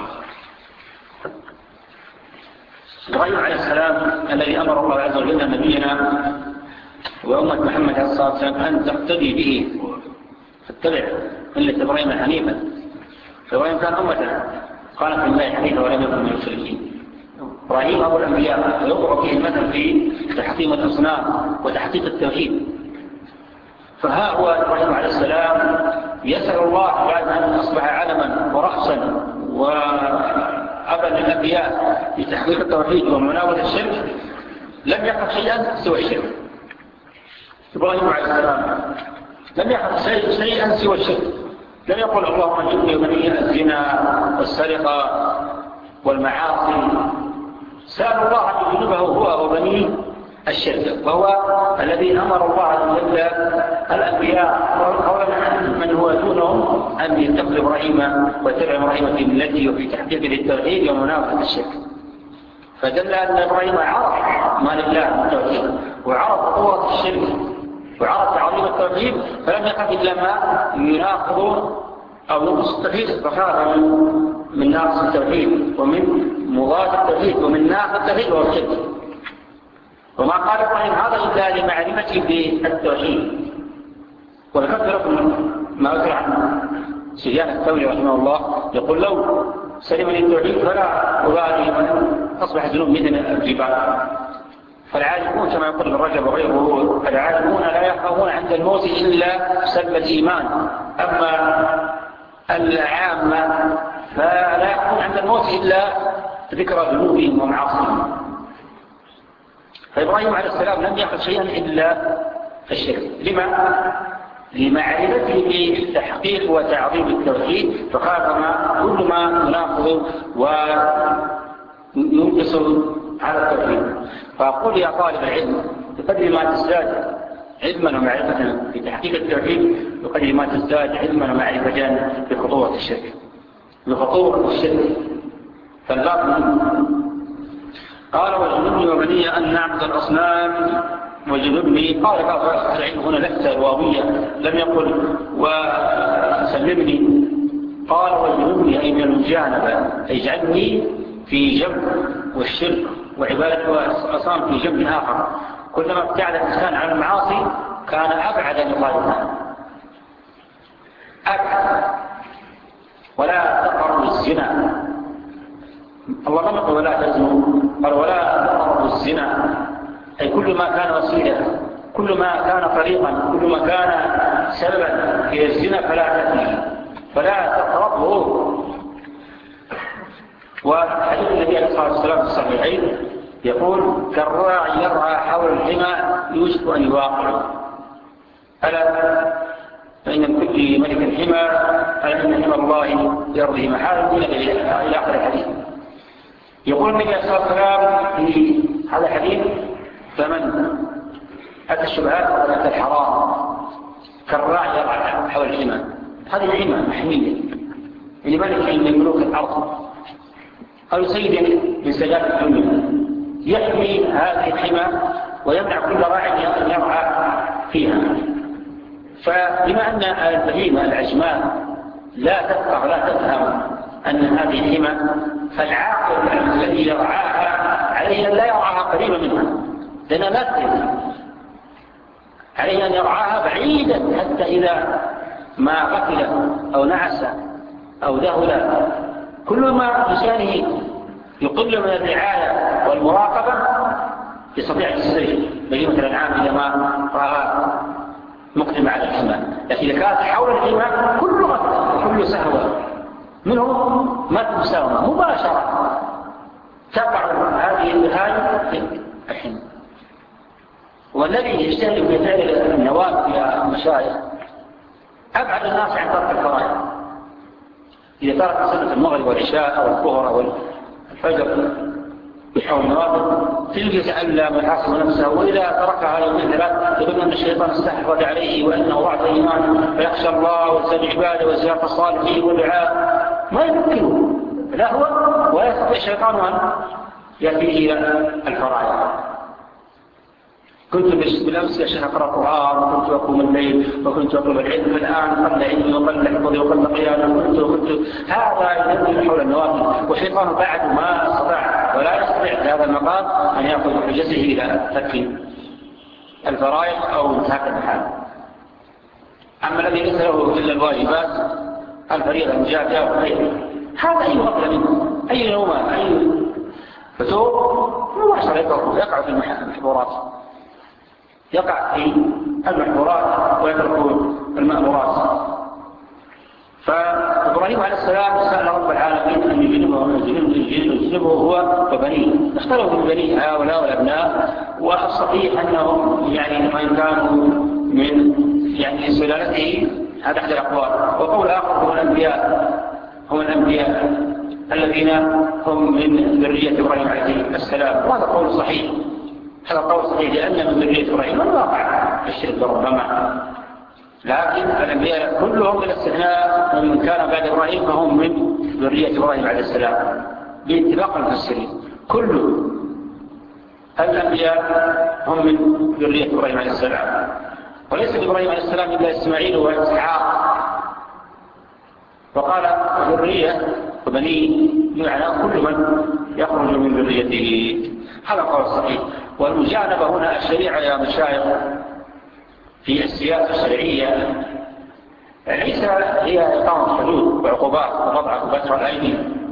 إبراهيم عليه السلام الذي أمر الله عز وجل نبينا وأمة محمد عليه الصلاة والسلام أن تقتدي به فاتبع ملة إبراهيم حنيفا. إبراهيم كان أمة قالت لله حنيفا ولم يكن من المشركين. إبراهيم أبو الأنبياء ويوضع فيه المثل في تحطيم الأصنام وتحقيق التوحيد. فها هو إبراهيم عليه السلام يسأل الله بعد أن أصبح علما ورأسا وأب قبل الأنبياء في تحقيق التوحيد ومناولة الشرك لم يخف شيئا سوى الشرك. إبراهيم عليه السلام لم يخف شيء شيئا سوى الشرك، لم يقل اللهم اجعلني وبني الزنا والسرقة والمعاصي، سأل الله أن يجنبه هو وبنيه الشرك، وهو الذي أمر الله عز وجل الأنبياء قولا من هو دونهم أن يتقوا إبراهيم ويتبع إبراهيم في ملته وفي تحقيق للتوحيد ومناولة الشرك. فدل أن إبراهيم عرف ما لله من التوحيد وعرف قوة الشرك وعرف تعظيم التوحيد، فلم يخف إلا ما يناقض أو ينقص التوحيد، فخاف من ناقص التوحيد ومن مضاد التوحيد ومن ناقض التوحيد وهو الشرك. وما قال إبراهيم هذا إلا لمعرفته بالتوحيد. وذكرت لكم ما ذكر عن سفيان الثوري رحمه الله، يقول لو سلم التوحيد فلا أبالي أصبح الذنوب مثل الجبال. فالعالمون كما يقول ابن رجب وغيره، العالمون لا يخافون عند الموت إلا سلب الإيمان، أما العامة فلا يخافون عند الموت إلا ذكر ذنوبهم ومعاصيهم. فإبراهيم عليه السلام لم يخف شيئا إلا الشرك. لما؟ لمعرفته بالتحقيق وتعظيم التوحيد، فخاف ما كل ما يناقض وينقص على التوحيد. فأقول يا طالب العلم بقدر ما تزداد علما ومعرفة في تحقيق التوحيد بقدر ما تزداد علما ومعرفة بخطوة الشرك بخطوة الشرك فالله قال وجنبني وبني أن نعبد الأصنام وجنبني. قال بعض العلم هنا لفتة واوية، لم يقل وسلمني، قال وجنبني أي من المجانبة، أي اجعلني في جنب والشرك وعبادة الأصنام في جنب آخر. كلما ابتعد الإنسان عن المعاصي كان أبعد من الله، أبعد. ولا تقربوا الزنا، الله لم يقل ولا تزنوا، قال ولا تقربوا الزنا، أي كل ما كان وسيلة، كل ما كان طريقا، كل ما كان سببا في الزنا فلا تأتيه فلا تقربه. وحديث النبي عليه الصلاة والسلام في الصحيحين يقول كالراعي يرعى حول الحمى يوشك أن يواقع، ألا فإن كل ملك حمى، ألا إن حمى الله يرضي محارم إلى آخر الحديث. يقول النبي عليه الصلاة والسلام في هذا الحديث فمن أتى الشبهات وقد أتى الحرام كالراعي يرعى حول الحمى. هذه الحمى محمية لملك من ملوك الأرض أو سيد من سيدات الدنيا يحمي هذه الحمى ويمنع كل راعي أن يرعى فيها. فبما أن البهيمة العجماء لا تفقه ولا تفهم أن هذه الحمى، فالعاقل الذي يرعاها عليه أن لا يرعاها قريبا منها لأنها لا تدري، عليه أن يرعاها بعيدا حتى إذا ما غفل أو نعس أو ذهل كل ما بشانه يقل من الرعاية والمراقبة يستطيع السير بهيمة الأنعام إذا ما رأى مقدمة على الحمى. لكن إذا كانت حول الحمى كل غفل وكل سهوة منه ما تساومة مباشرة تقع هذه النهاية في الحمى. والذي يجتهد في فعل النوافل يا مشايخ أبعد الناس عن ترك الفرائض. إذا ترك سنة المغرب والعشاء أو الظهر أو الفجر بحول النوافل تلقي يتألم ويحاسب نفسه، وإذا تركها يومين ثلاث يظن أن الشيطان استحوذ عليه وأنه ضعف إيمان فيخشى الله ويسأل عباده وزيارة الصالحين والدعاء ما يمكنه لا هو ولا يستطيع الشيطان أن يأتي إلى الفرائض. كنت بالأمس يا شيخ أقرأ القرآن وكنت أقوم الليل وكنت أطلب العلم، الآن قل علمي وقل حفظي وقل قيامي وكنت وكنت هذا يدل حول النوافل. والشيطان بعد ما استطاع ولا يستطيع في هذا المقام أن يأخذ حجته إلى ترك الفرائض أو انتهاك المحال. أما الذي ليس له إلا الواجبات الفريضة المجاهدة وغيره هذا أي غفلة منه، أي نومة، أي فتور مباشرة يقع في المحظورات، يقع في المحظورات ويترك المأمورات. فإبراهيم عليه السلام سأل رب العالمين أن يجنبه هو وبنيه. اختلفوا من بنيه هؤلاء والأبناء، والصحيح أنهم يعني وإن كانوا من يعني سلالته هذا أحد الأقوال، وقول آخر هم الأنبياء هم الأنبياء الذين هم من ذرية إبراهيم عليه السلام، وهذا قول صحيح. هذا قول صحيح لأن من ذرية إبراهيم الواقع الشرك ربما، لكن الأنبياء كلهم من استثناء من كان بعد إبراهيم فهم من ذرية إبراهيم عليه السلام باتفاق المفسرين. كل الأنبياء هم من ذرية إبراهيم عليه السلام، وليس لإبراهيم عليه السلام إلا إسماعيل وإسحاق، وقال ذرية وبنيه يعني كل من يخرج من ذريته. هذا قول صحيح. والمجانبة هنا الشريعة يا مشايخ في السياسة الشرعية ليس هي إقامة حدود وعقوبات ووضع كبتر الأيدي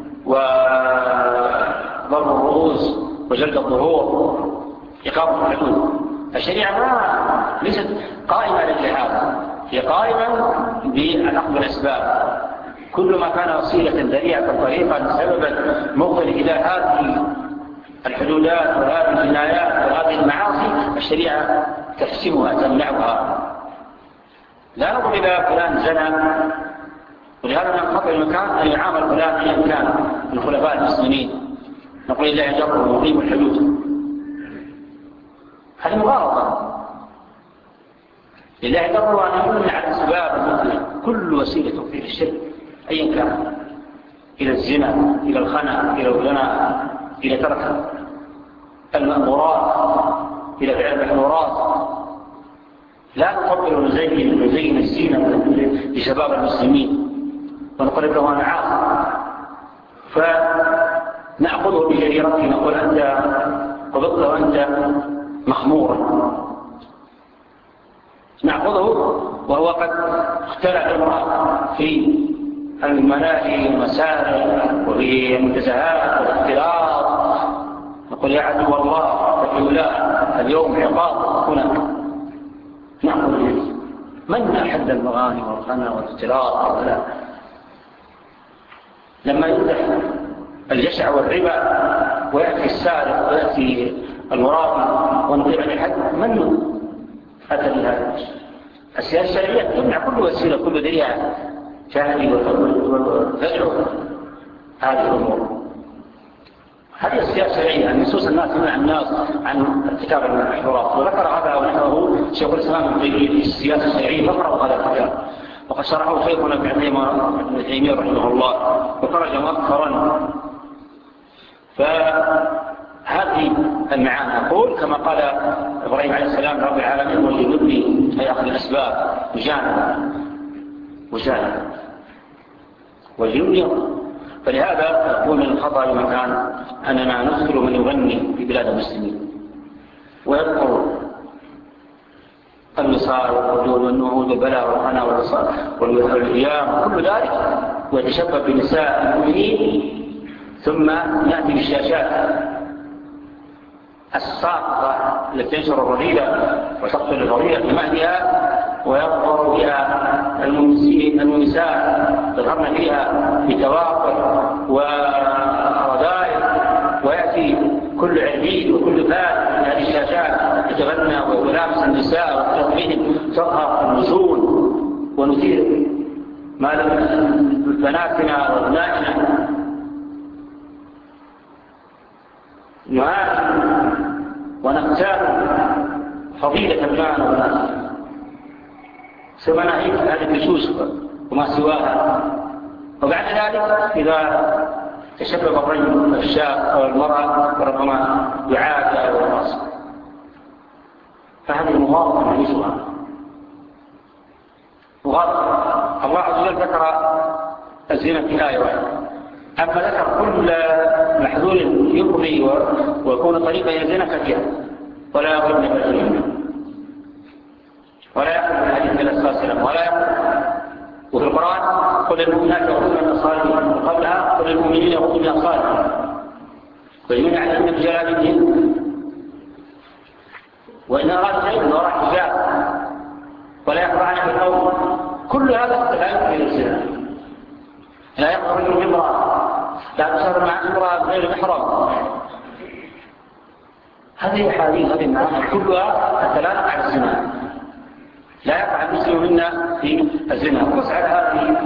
وضرب الرؤوس وجلد الظهور، إقامة الحدود. الشريعة ما ليست قائمة على الجهاد، هي قائمة بالأخذ بالأسباب. كل ما كان وسيلة ذريعة طريقا سببا موصل إلى هذه الحدودات وهذه الجنايات وهذه المعاصي الشريعة تحسمها تمنعها. لا نقول إذا فلان زنى ولهذا ننخطئ المكان أن يعامل فلان أيا كان من خلفاء المسلمين، نقول الله يجبر ويقيم الحدود. هذه مغالطة. لله يجبر أن يمنع الأسباب المثلة كل وسيلة في الشرك أيا كان، إلى الزنا إلى الخنا إلى الغناء إلى ترك المأمورات إلى فعل المحظورات. لا نفضل ونزين نزين الزينة لشباب المسلمين ونقرب له معاصي، فنأخذه بجريرته نقول أنت قبضت وأنت مخمورا، نأخذه وهو قد اختلع المرأة في الملاهي والمسائل وفي المنتزهات والاختلاط، نقول يا عدو الله تقول لا اليوم عقاب هنا. نأخذ من أحد المغاني والخنا والاختلاط ولا لما يفتح الجشع والربا ويأتي السارق ويأتي المرابي ونقيم الحد من أتى بهذا؟ السياسة الشرعية تمنع كل وسيلة كل ذريعة جاهلي وفجر هذه الأمور. هذه السياسة الشرعية أن نصوص الناس تمنع الناس عن ارتكاب المحظورات، وذكر هذا ونحوه شيخ الإسلام في السياسة الشرعية فقرأوا هذا الكتاب وقد شرحه شيخنا ابن تيمية رحمه الله وخرج مؤخرا. فهذه المعاني أقول كما قال إبراهيم عليه السلام رب العالمين وجنبني أي أخذ الأسباب مجانبة مجانبة وجنبني. فلهذا يكون من الخطأ لمكان أننا نذكر من يغني في بلاد المسلمين ويذكر النصار والحدود والنهود والبلاء والغنى والأيام وكل ذلك ويتشبه بنساء المؤمنين، ثم يأتي بالشاشات الساقطة التي تنشر الرذيلة وتقتل الرذيلة في مهدها ويظهر بها المنساء تظهرن فيها بتوافر ورذائل، ويأتي كل عربيد وكل فات من هذه الشاشات يتغنى ويلامس النساء وتطبيهم تظهر النزول ونثير ما لم بناتنا وابنائنا نعاني ونختار فضيلة المال والناس ثم نهيك هذه النشوش وما سواها. وبعد ذلك إذا تشبب الرجل الشاب أو المرأة ربما يعاد أو الرأس، فهذه مغالطة نعيشها مغالطة. الله عز وجل ذكر الزنا في آية واحدة، أما ذكر كل محذور يقضي ويكون طريقا إلى الزنا كثيرا ولا يغلبن بالزنا ولا يأخذ الحديث إلى السلام ولا يأخذ. وفي القرآن قل المؤمنات يغضبن من أبصارهن وقبلها قل المؤمنين يغضبن من أبصارهم ويمنع عليهن بجلابيبهن وإن أراد شيء وراء حجاب ولا يخضعن في القول. كل هذا لا يمكن الزنا لا يقرأ رجل امرأة، لا تسهر مع امرأة غير محرم. هذه الحديث هذه المعاني كلها تتلاقى على الزنا. لا يقع المسلم منا في الزنا، بس على هذه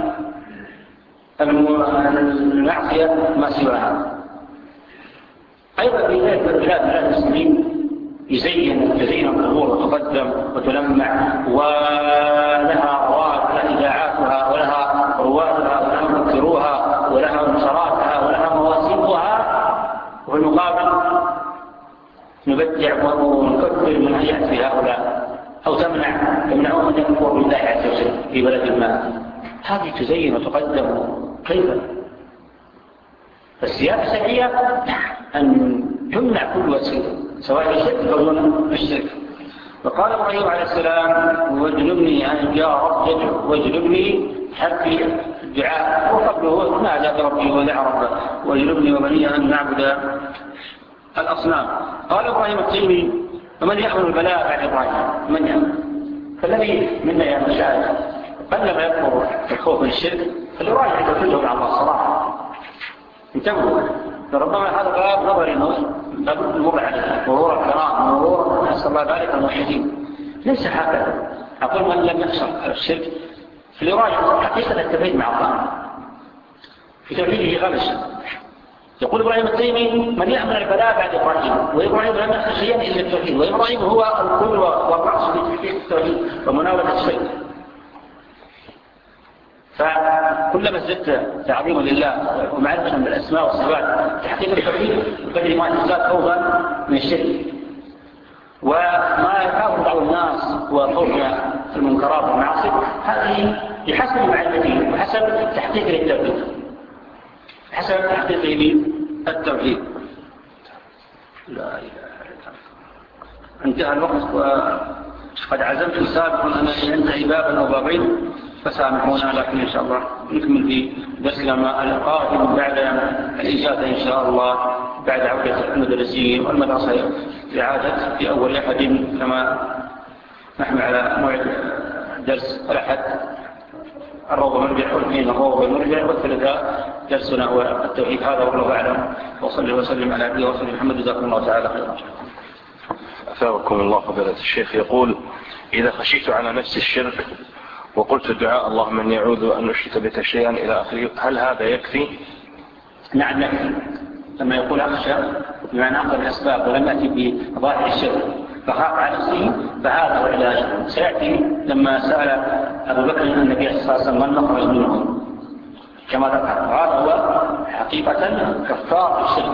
المعصية ما سواها. أيضا في ذلك بلاد بلاد المسلمين يزين تزين القبور وتقدم وتلمع، ولها رواد ولها إذاعاتها ولها روادها ولها مذكروها ولها نشراتها ولها مواسيقها، وفي المقابل نبدع ونكثر من هيئة في هؤلاء، أو تمنع تمنعون من يكفر بالله عز وجل في بلد ما. هذه تزين وتقدم كيف؟ السياسة الشرعية أن تمنع كل وسيلة سواء الشرك أو دون الشرك. وقال إبراهيم عليه السلام: واجنبني يا رب واجنبني حتى الدعاء، وقبله نادى بربي ودعا ربه واجنبني وبني أن نعبد الأصنام. قال إبراهيم التيمي: ومن يأمن البلاء بعد إبراهيم؟ من يأمن؟ فالذي منا يا مشاهد قلما يكبر الخوف من الشرك فالراجع يتوجه مع الله صراحة. انتبهوا، فربما هذا باب نظري لابد المر عليه مرور الكرام، مرور نسأل الله ذلك الموحدين. ليس هكذا. أقول من لم يخشى الشرك فليراجع حقيقة التوحيد مع الله، في توحيده غلش. يقول إبراهيم التيمي: من يأمن البلاء بعد إبراهيم؟ وإبراهيم لم يخشى شيئا إلا التوحيد، وإبراهيم هو الكل والرأس في تحقيق التوحيد ومناولة الشرك. فكلما ازددت تعظيما لله ومعرفة بالأسماء والصفات تحقيق التوحيد بقدر ما تزداد خوفا من الشرك. وما يخاف بعض الناس وخوف المنكرات والمعاصي هذه بحسب معرفته وحسب تحقيقه للتوحيد، حسب تحقيقه للتوحيد. لا إله إلا الله. انتهى الوقت وقد عزمت سابقا أن ينتهي بابا وبابين، فسامحونا، لكن إن شاء الله نكمل في درسنا القادم بعد الإجازة إن شاء الله، بعد عودة المدرسين والمدرسة لعادة في أول أحد كما نحن على موعد درس الأحد الروضة مرجع والاثنين الروضة مرجع والثلاثاء درسنا هو التوحيد. هذا والله أعلم، وصلي وسلم على عبده ورسوله محمد. جزاكم الله تعالى خيرا. أثابكم الله فضيلة الشيخ. يقول: إذا خشيت على نفس الشرك وقلت الدعاء اللهم اني اعوذ ان اشرك بك شيئا الى اخره، هل هذا يكفي؟ نعم يكفي. لما يقول اخشى بمعنى اخذ الاسباب ولم ياتي بظاهر الشرك فخاف على نفسه فهذا هو العلاج. سياتي لما سال ابو بكر النبي صلى الله عليه وسلم من نخرج منهم كما ذكر، هذا هو حقيقه كفار الشرك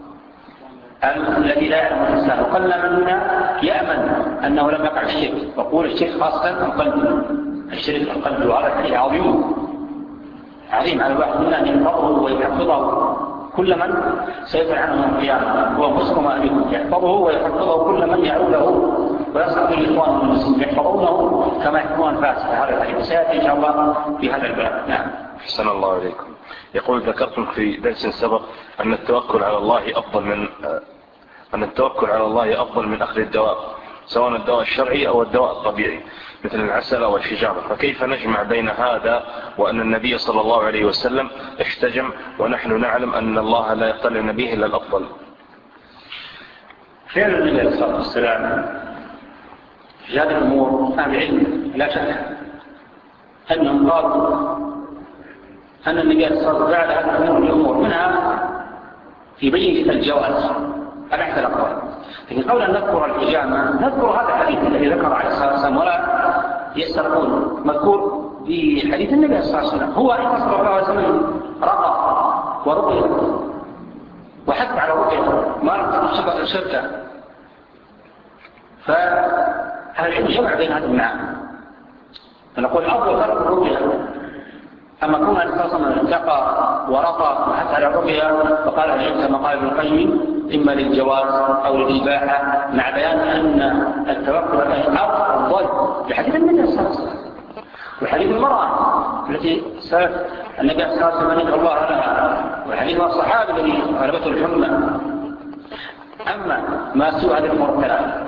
الذي لا يعلم الانسان. وقلنا منا يامن انه لم يقع الشرك، وقول الشرك خاصه القلب، الشرك القلب. وهذا الحديث عظيم عظيم على الواحد منا أن يحفظه ويحفظه كل من سيفعل عنه يوم القيامة. هو مسلم أبيكم يحفظه ويحفظه كل من يعوده ويصعب الإخوان المسلمين يحفظونه كما يحفظون الفاسد. هذا الحديث سيأتي إن شاء الله في هذا الباب. نعم. أحسن الله عليكم. يقول: ذكرتم في درس سبق أن التوكل على الله أفضل من أن التوكل على الله أفضل من أخذ الدواء، سواء الدواء الشرعي أو الدواء الطبيعي مثل العسل أو الحجامة، فكيف نجمع بين هذا وأن النبي صلى الله عليه وسلم احتجم ونحن نعلم أن الله لا يقتل النبي إلا الأفضل؟ فعل النبي صلى الله عليه وسلم في هذه الأمور أهل العلم لا شك أنهم قالوا أن النبي صلى الله عليه وسلم فعل هذه الأمور الأمور منها في بين الجواز الأحد الأقوال. لكن قولا نذكر الحجامة نذكر هذا الحديث الذي ذكر عليه الصلاة والسلام ولا يسترقون، مذكور في حديث النبي صلى الله عليه وسلم. هو أن صلى الله عليه وسلم رقى ورقي وحث على رقية ما نقصد الشركة، فهذا العلم جمع بين هذا المعنى. فنقول أفضل فرق الرقية. أما كنا نتصل من التقى ورقى وحث على الرقية فقال العلم كما قال ابن القيم إما للجواز أو للإباحة، مع بيان أن التوكل أفضل لحديث النبي صلى الله عليه وسلم وحديث المرأة التي سألت النبي صلى الله عليه وسلم أن يدعو الله لها، وحديث الصحابي الذي غلبته الحمى. أما ما سوى هذه الأمور الثلاثة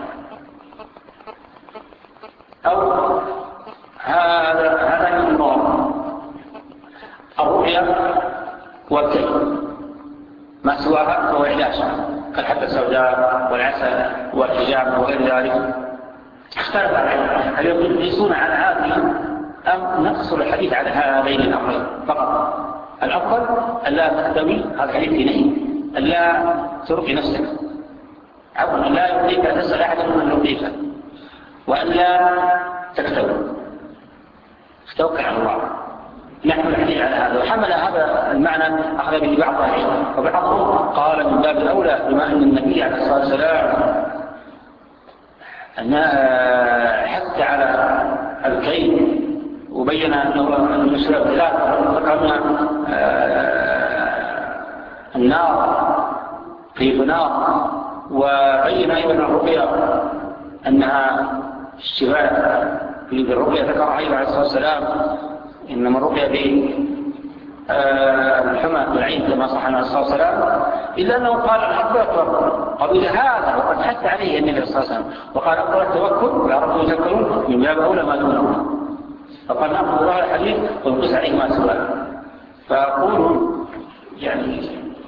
أو هذا هذا النظام الرؤيا اختلف العلم هل يقيسون على هذه أم نقصر الحديث على هذين الأمرين فقط. الأفضل ألا تختوي هذا الحديث في نهي ألا ترقي نفسك عفوا لا يرضيك أن تسأل أحدا من يرضيك وألا تكتوي توكل على الله. نحن الحديث على هذا وحمل هذا المعنى أخذ به بعض العلم وبعضهم قال من باب الأولى بما أن النبي عليه الصلاة والسلام حتى على الكيل وبين أنه المسلم ثلاثة ذكرنا النار كيف نار وبين أيضا الرقية أنها الشفاء في الرقية ذكر أيضا عليه الصلاة والسلام إنما الرقية بالحمى بالعين كما صح عليه الصلاة والسلام إلا أنه قال الحق أكبر قالوا إذا هذا وقد حث عليه النبي صلى الله عليه وسلم وقال أفضل التوكل وعرفوا يذكرون من باب أولى ما دونه فقال نأخذ الله الحديث ونقص عليه ما سواه. فأقول يعني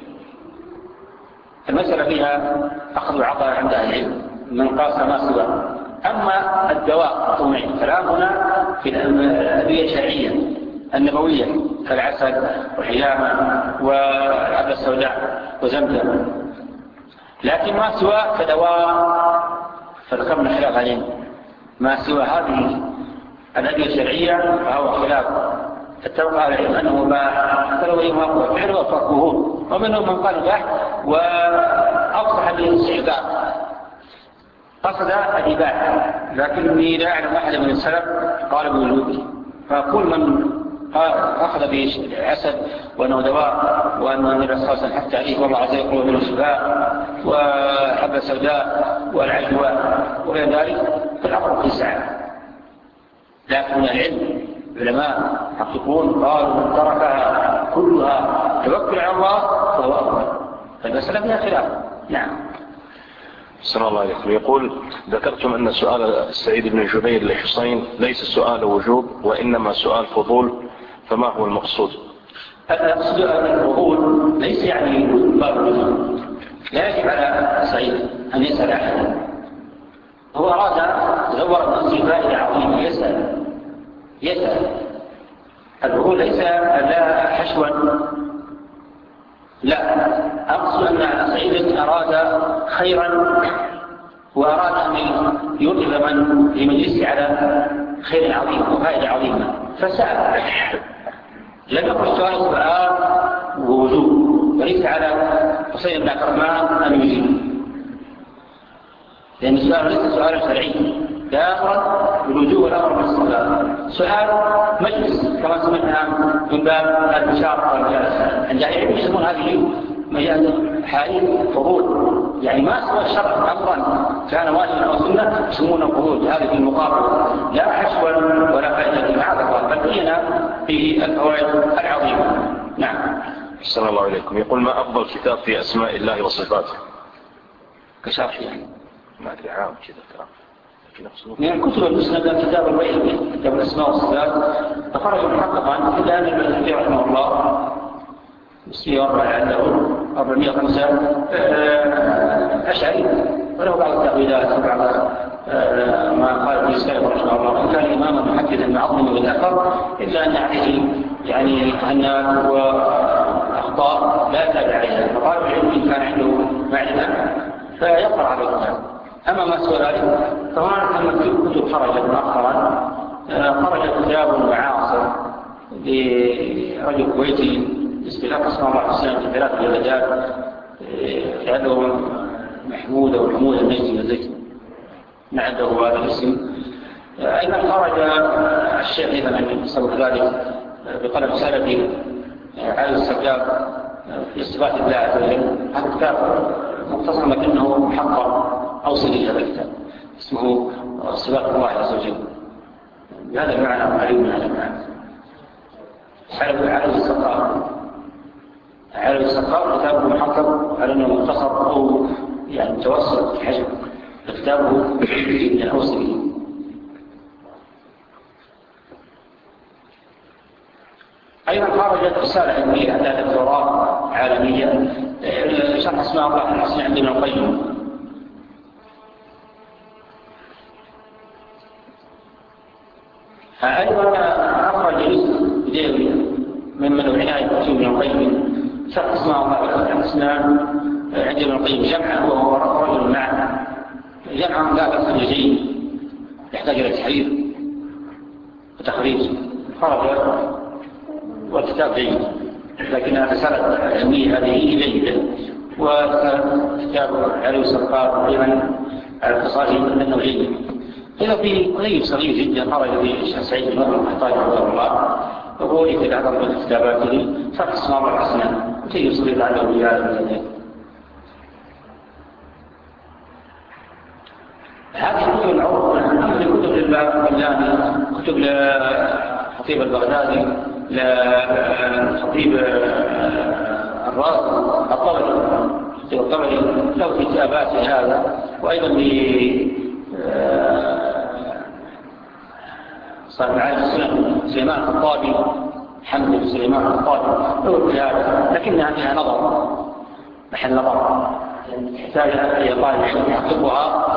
المسألة فيها أخذ العطاء عند أهل العلم من قاس ما سواه. أما الدواء الطبيعي كلامنا في الأدوية الشرعية النبوية كالعسل والحجامة والعبة السوداء وزمزم لكن ما سوى كدواء فذكرنا خلاف عليه ما سوى هذه الأدوية الشرعية فهو خلاف اتفق على العلم أنه باح فلو يماقوا فعله وفرقه ومنهم من قال باح وأصبح بالاستحباب قصد الإباحة لكنني لا أعلم أحد من السلف قال بوجوده. فكل من أخذ بعسل وأنه دواء وأنه النبي صلى الله عليه وسلم حتى عليه والله عز وجل من الشفاء وحبة سوداء والعجوة وغير ذلك فالأمر في الساعة. لكن العلم العلماء حقيقون قالوا من تركها كلها توكل على الله فهو أفضل. فالمسألة فيها خلاف. نعم. السلام الله عليكم. يقول ذكرتم أن سؤال السعيد بن جبير لحسين ليس سؤال وجوب وإنما سؤال فضول فما هو المقصود؟ المقصود الفضول ليس يعني باب الوجوب لا يجب على سعيد أن يسأل أحدا. هو أراد تدور نفسه فائدة عظيمة يسأل يسأل الفضول ليس لا حشوا لا أقصد أن سعيد أراد خيرا وأراد أن يوقف من لمجلسه على خير عظيم وفائدة عظيمة فسأل لم يقل السؤال سؤال ووجوب وليس على حسين بن عبد الرحمن أن يجيب لأن السؤال ليس سؤالا شرعي لا أمر بالوجوب والأمر بالصلاة سؤال مجلس كما سمعنا من باب البشارة والجلسة عند أهل العلم يسمون هذه مجال حالي فضول يعني ما سوى الشرع أمرا كان واجبا أو سنة يسمونه فضول هذه في المقابل لا حشوا ولا فائدة معاذ الله بل بينا في الفوائد العظيمة. نعم. السلام الله عليكم. يقول ما أفضل كتاب في أسماء الله وصفاته؟ كشرح يعني ما أدري عام كذا كلام من الكتب المسلمة كتاب البيهقي كتاب الأسماء والصفات تخرج محققا إلا أن البيهقي رحمه الله مسلم أربعة عنده أربعمائة وخمسة أشعري وله بعض التأويلات وبعض ما قال في السلف رحمه الله إن كان إماما محدثا معظما بالأثر إلا أن عليه يعني هنات وأخطاء لا تابع عليها فقال العلم إن كان عنده معرفة فيقرأ على الكتاب. أما ما سوى ذلك فهناك من كتب خرجت مؤخرا خرج كتاب معاصر لرجل كويتي استلاف اسمه الله حسين في ثلاث جلدات هذا محمود أو محمود النجدي الزكي نعده هذا الاسم. أيضا خرج الشيخ إذا أن سبق ذلك بقلم سلفي على السجاب في استفاده الله عز وجل. هذا الكتاب مختصر لكنه محقق أوصلي هذا الكتاب اسمه صفات الله عز وجل بهذا المعنى قريب من هذا المعنى. حلب على السقاف على السقاف كتابه محقق على أنه مختصر أو يعني متوسط في حجم كتابه من الأوصلي. أيضا خرجت رسالة علمية على دكتوراه عالمية شرح اسماء الله الحسنى عند ابن القيم أيضا أخرج جزء ممن العناية كتب ابن القيم شرح اسماء الله الحسنى عند ابن القيم جمعه وهو رجل معه جمعه لا بأس جيد يحتاج إلى تحرير وتخريج خرج والكتاب جيد، لكن الرسالة العلمية هذه جيدة. وكتاب علي السرقات أيضا على اختصاصه أنه جيد. إذا في قليل صغير جدا خرج به الشيخ سعيد بن القحطاني رحمه الله وهو يتبع من كتاباته شرح اسماء الله الحسنى وتجد صغير على أولياء. هذه الكتب العروض أما كتب للباقلاني، كتب لخطيب البغدادي، لخطيب الرازي الطبري خطيب الطبري له كتابات هذا، وأيضا صاحب معالم السنن سليمان الخطابي حمد بن سليمان الخطابي له كتاب لكنها فيها نظر محل نظر يحتاج إلى طالب العلم يحققها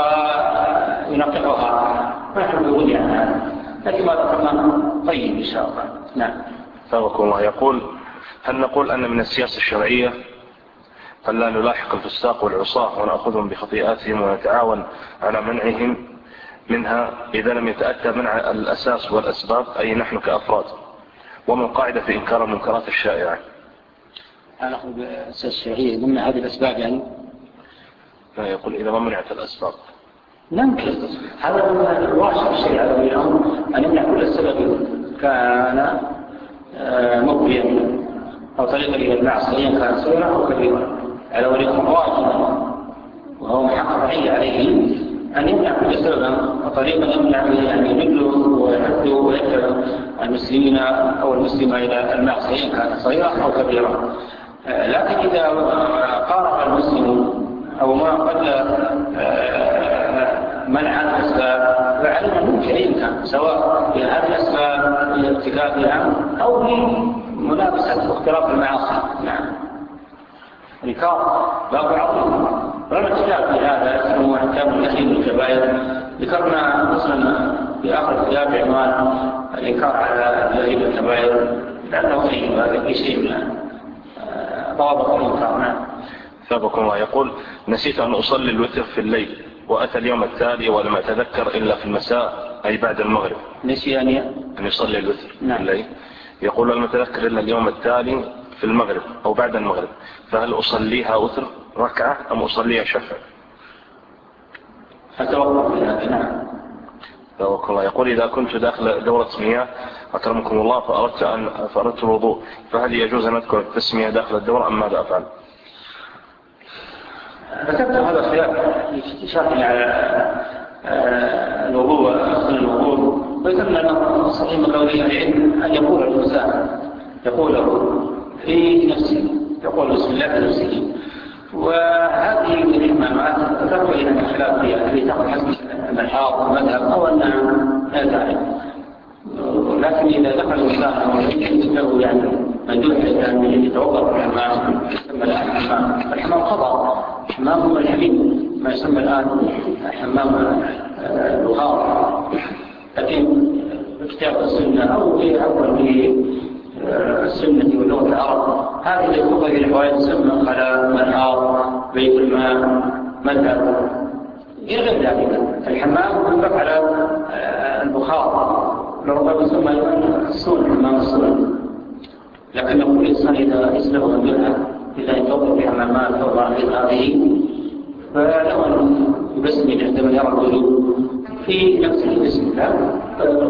وينقحها ونحن نقول يعني هذا، لكن ما ذكرنا طيب إن شاء الله. نعم. سبق الله يقول: هل نقول أن من السياسة الشرعية أن لا نلاحق الفساق والعصاة ونأخذهم بخطيئاتهم ونتعاون على منعهم منها إذا لم يتأتى منع الأساس والأسباب، أي نحن كأفراد؟ وما القاعدة في إنكار المنكرات الشائعة؟ نأخذ بالأساس الشرعية ضمن هذه الأسباب يعني؟ لا، يقول إذا ما منعت الأسباب ننكر. هذا من الواجب الشريعة اليوم أن يمنع كل سبب كان مبيا أو طريقا إلى المعصية كان صغيرا أو كبيرا على ولي واجبا، وهو محق رعي عليه أن يمنع كل سبب وطريقا يمنع يعني يدله ويحده ويدفع المسلمين أو المسلمة إلى المعصية كان صغيرا أو كبيرا. لكن إذا قارب المسلم أو ما قد منع الأسباب فعلم الممكن أي كان، سواء في هذه الأسباب لارتكابها أو لمنافسة واختلاف المعاصي. نعم. الإنكار باب عظيم، ولما كتاب في هذا اسمه أحكام النهي والكبائر ذكرنا مثلا في آخر الكتاب عنوان الإنكار على النهي والكبائر لأنه غير هذا في شيء من ضوابط الإنكار. نعم. سابق الله يقول: نسيت أن أصلي الوتر في الليل وأتى اليوم التالي ولم أتذكر إلا في المساء أي بعد المغرب. نسي أن أن يصلي الوتر نعم. في الليل، يقول ولم أتذكر إلا اليوم التالي في المغرب أو بعد المغرب، فهل أصليها وتر ركعة أم أصليها شفع؟ أتوقف بها. نعم. سابق الله يقول: إذا كنت داخل دورة مياه أكرمكم الله فأردت, أن فأردت الوضوء، فهل يجوز أن أذكر التسمية داخل الدورة أم ماذا أفعل؟ ذكرت هذا الخلاف في شرح على الوضوء وأصل الوضوء، وذكرنا أنه صحيح من قولي العلم أن يقول الإنسان يقوله في نفسه، يقول بسم الله في نفسه. وهذه الإمامات ذكروا إلى الخلاف فيها التي تأخذ حسب الملحاظ والمذهب أو أنها لا تعرف، لكن إذا دخل الإنسان له يعني مندوح أن يتوقف الحمام يسمى الآن الحمام، الحمام خطأ، الحمام هو الحميم ما يسمى الآن حمام البخار، لكن كتاب السنة أو في أول في السنة واللغة العرب هذه اللغة في الحوائج تسمى خلاء منهار بيت الماء مذهب غير ذلك. الحمام يطلق على البخار لو يسمى السون حمام السون، لكن يقول الإنسان إذا يسلم من إذا يتوقف في حمامات أو غير هذه فله أن يبسمل عندما يرى الوجود في نفس الاسم لا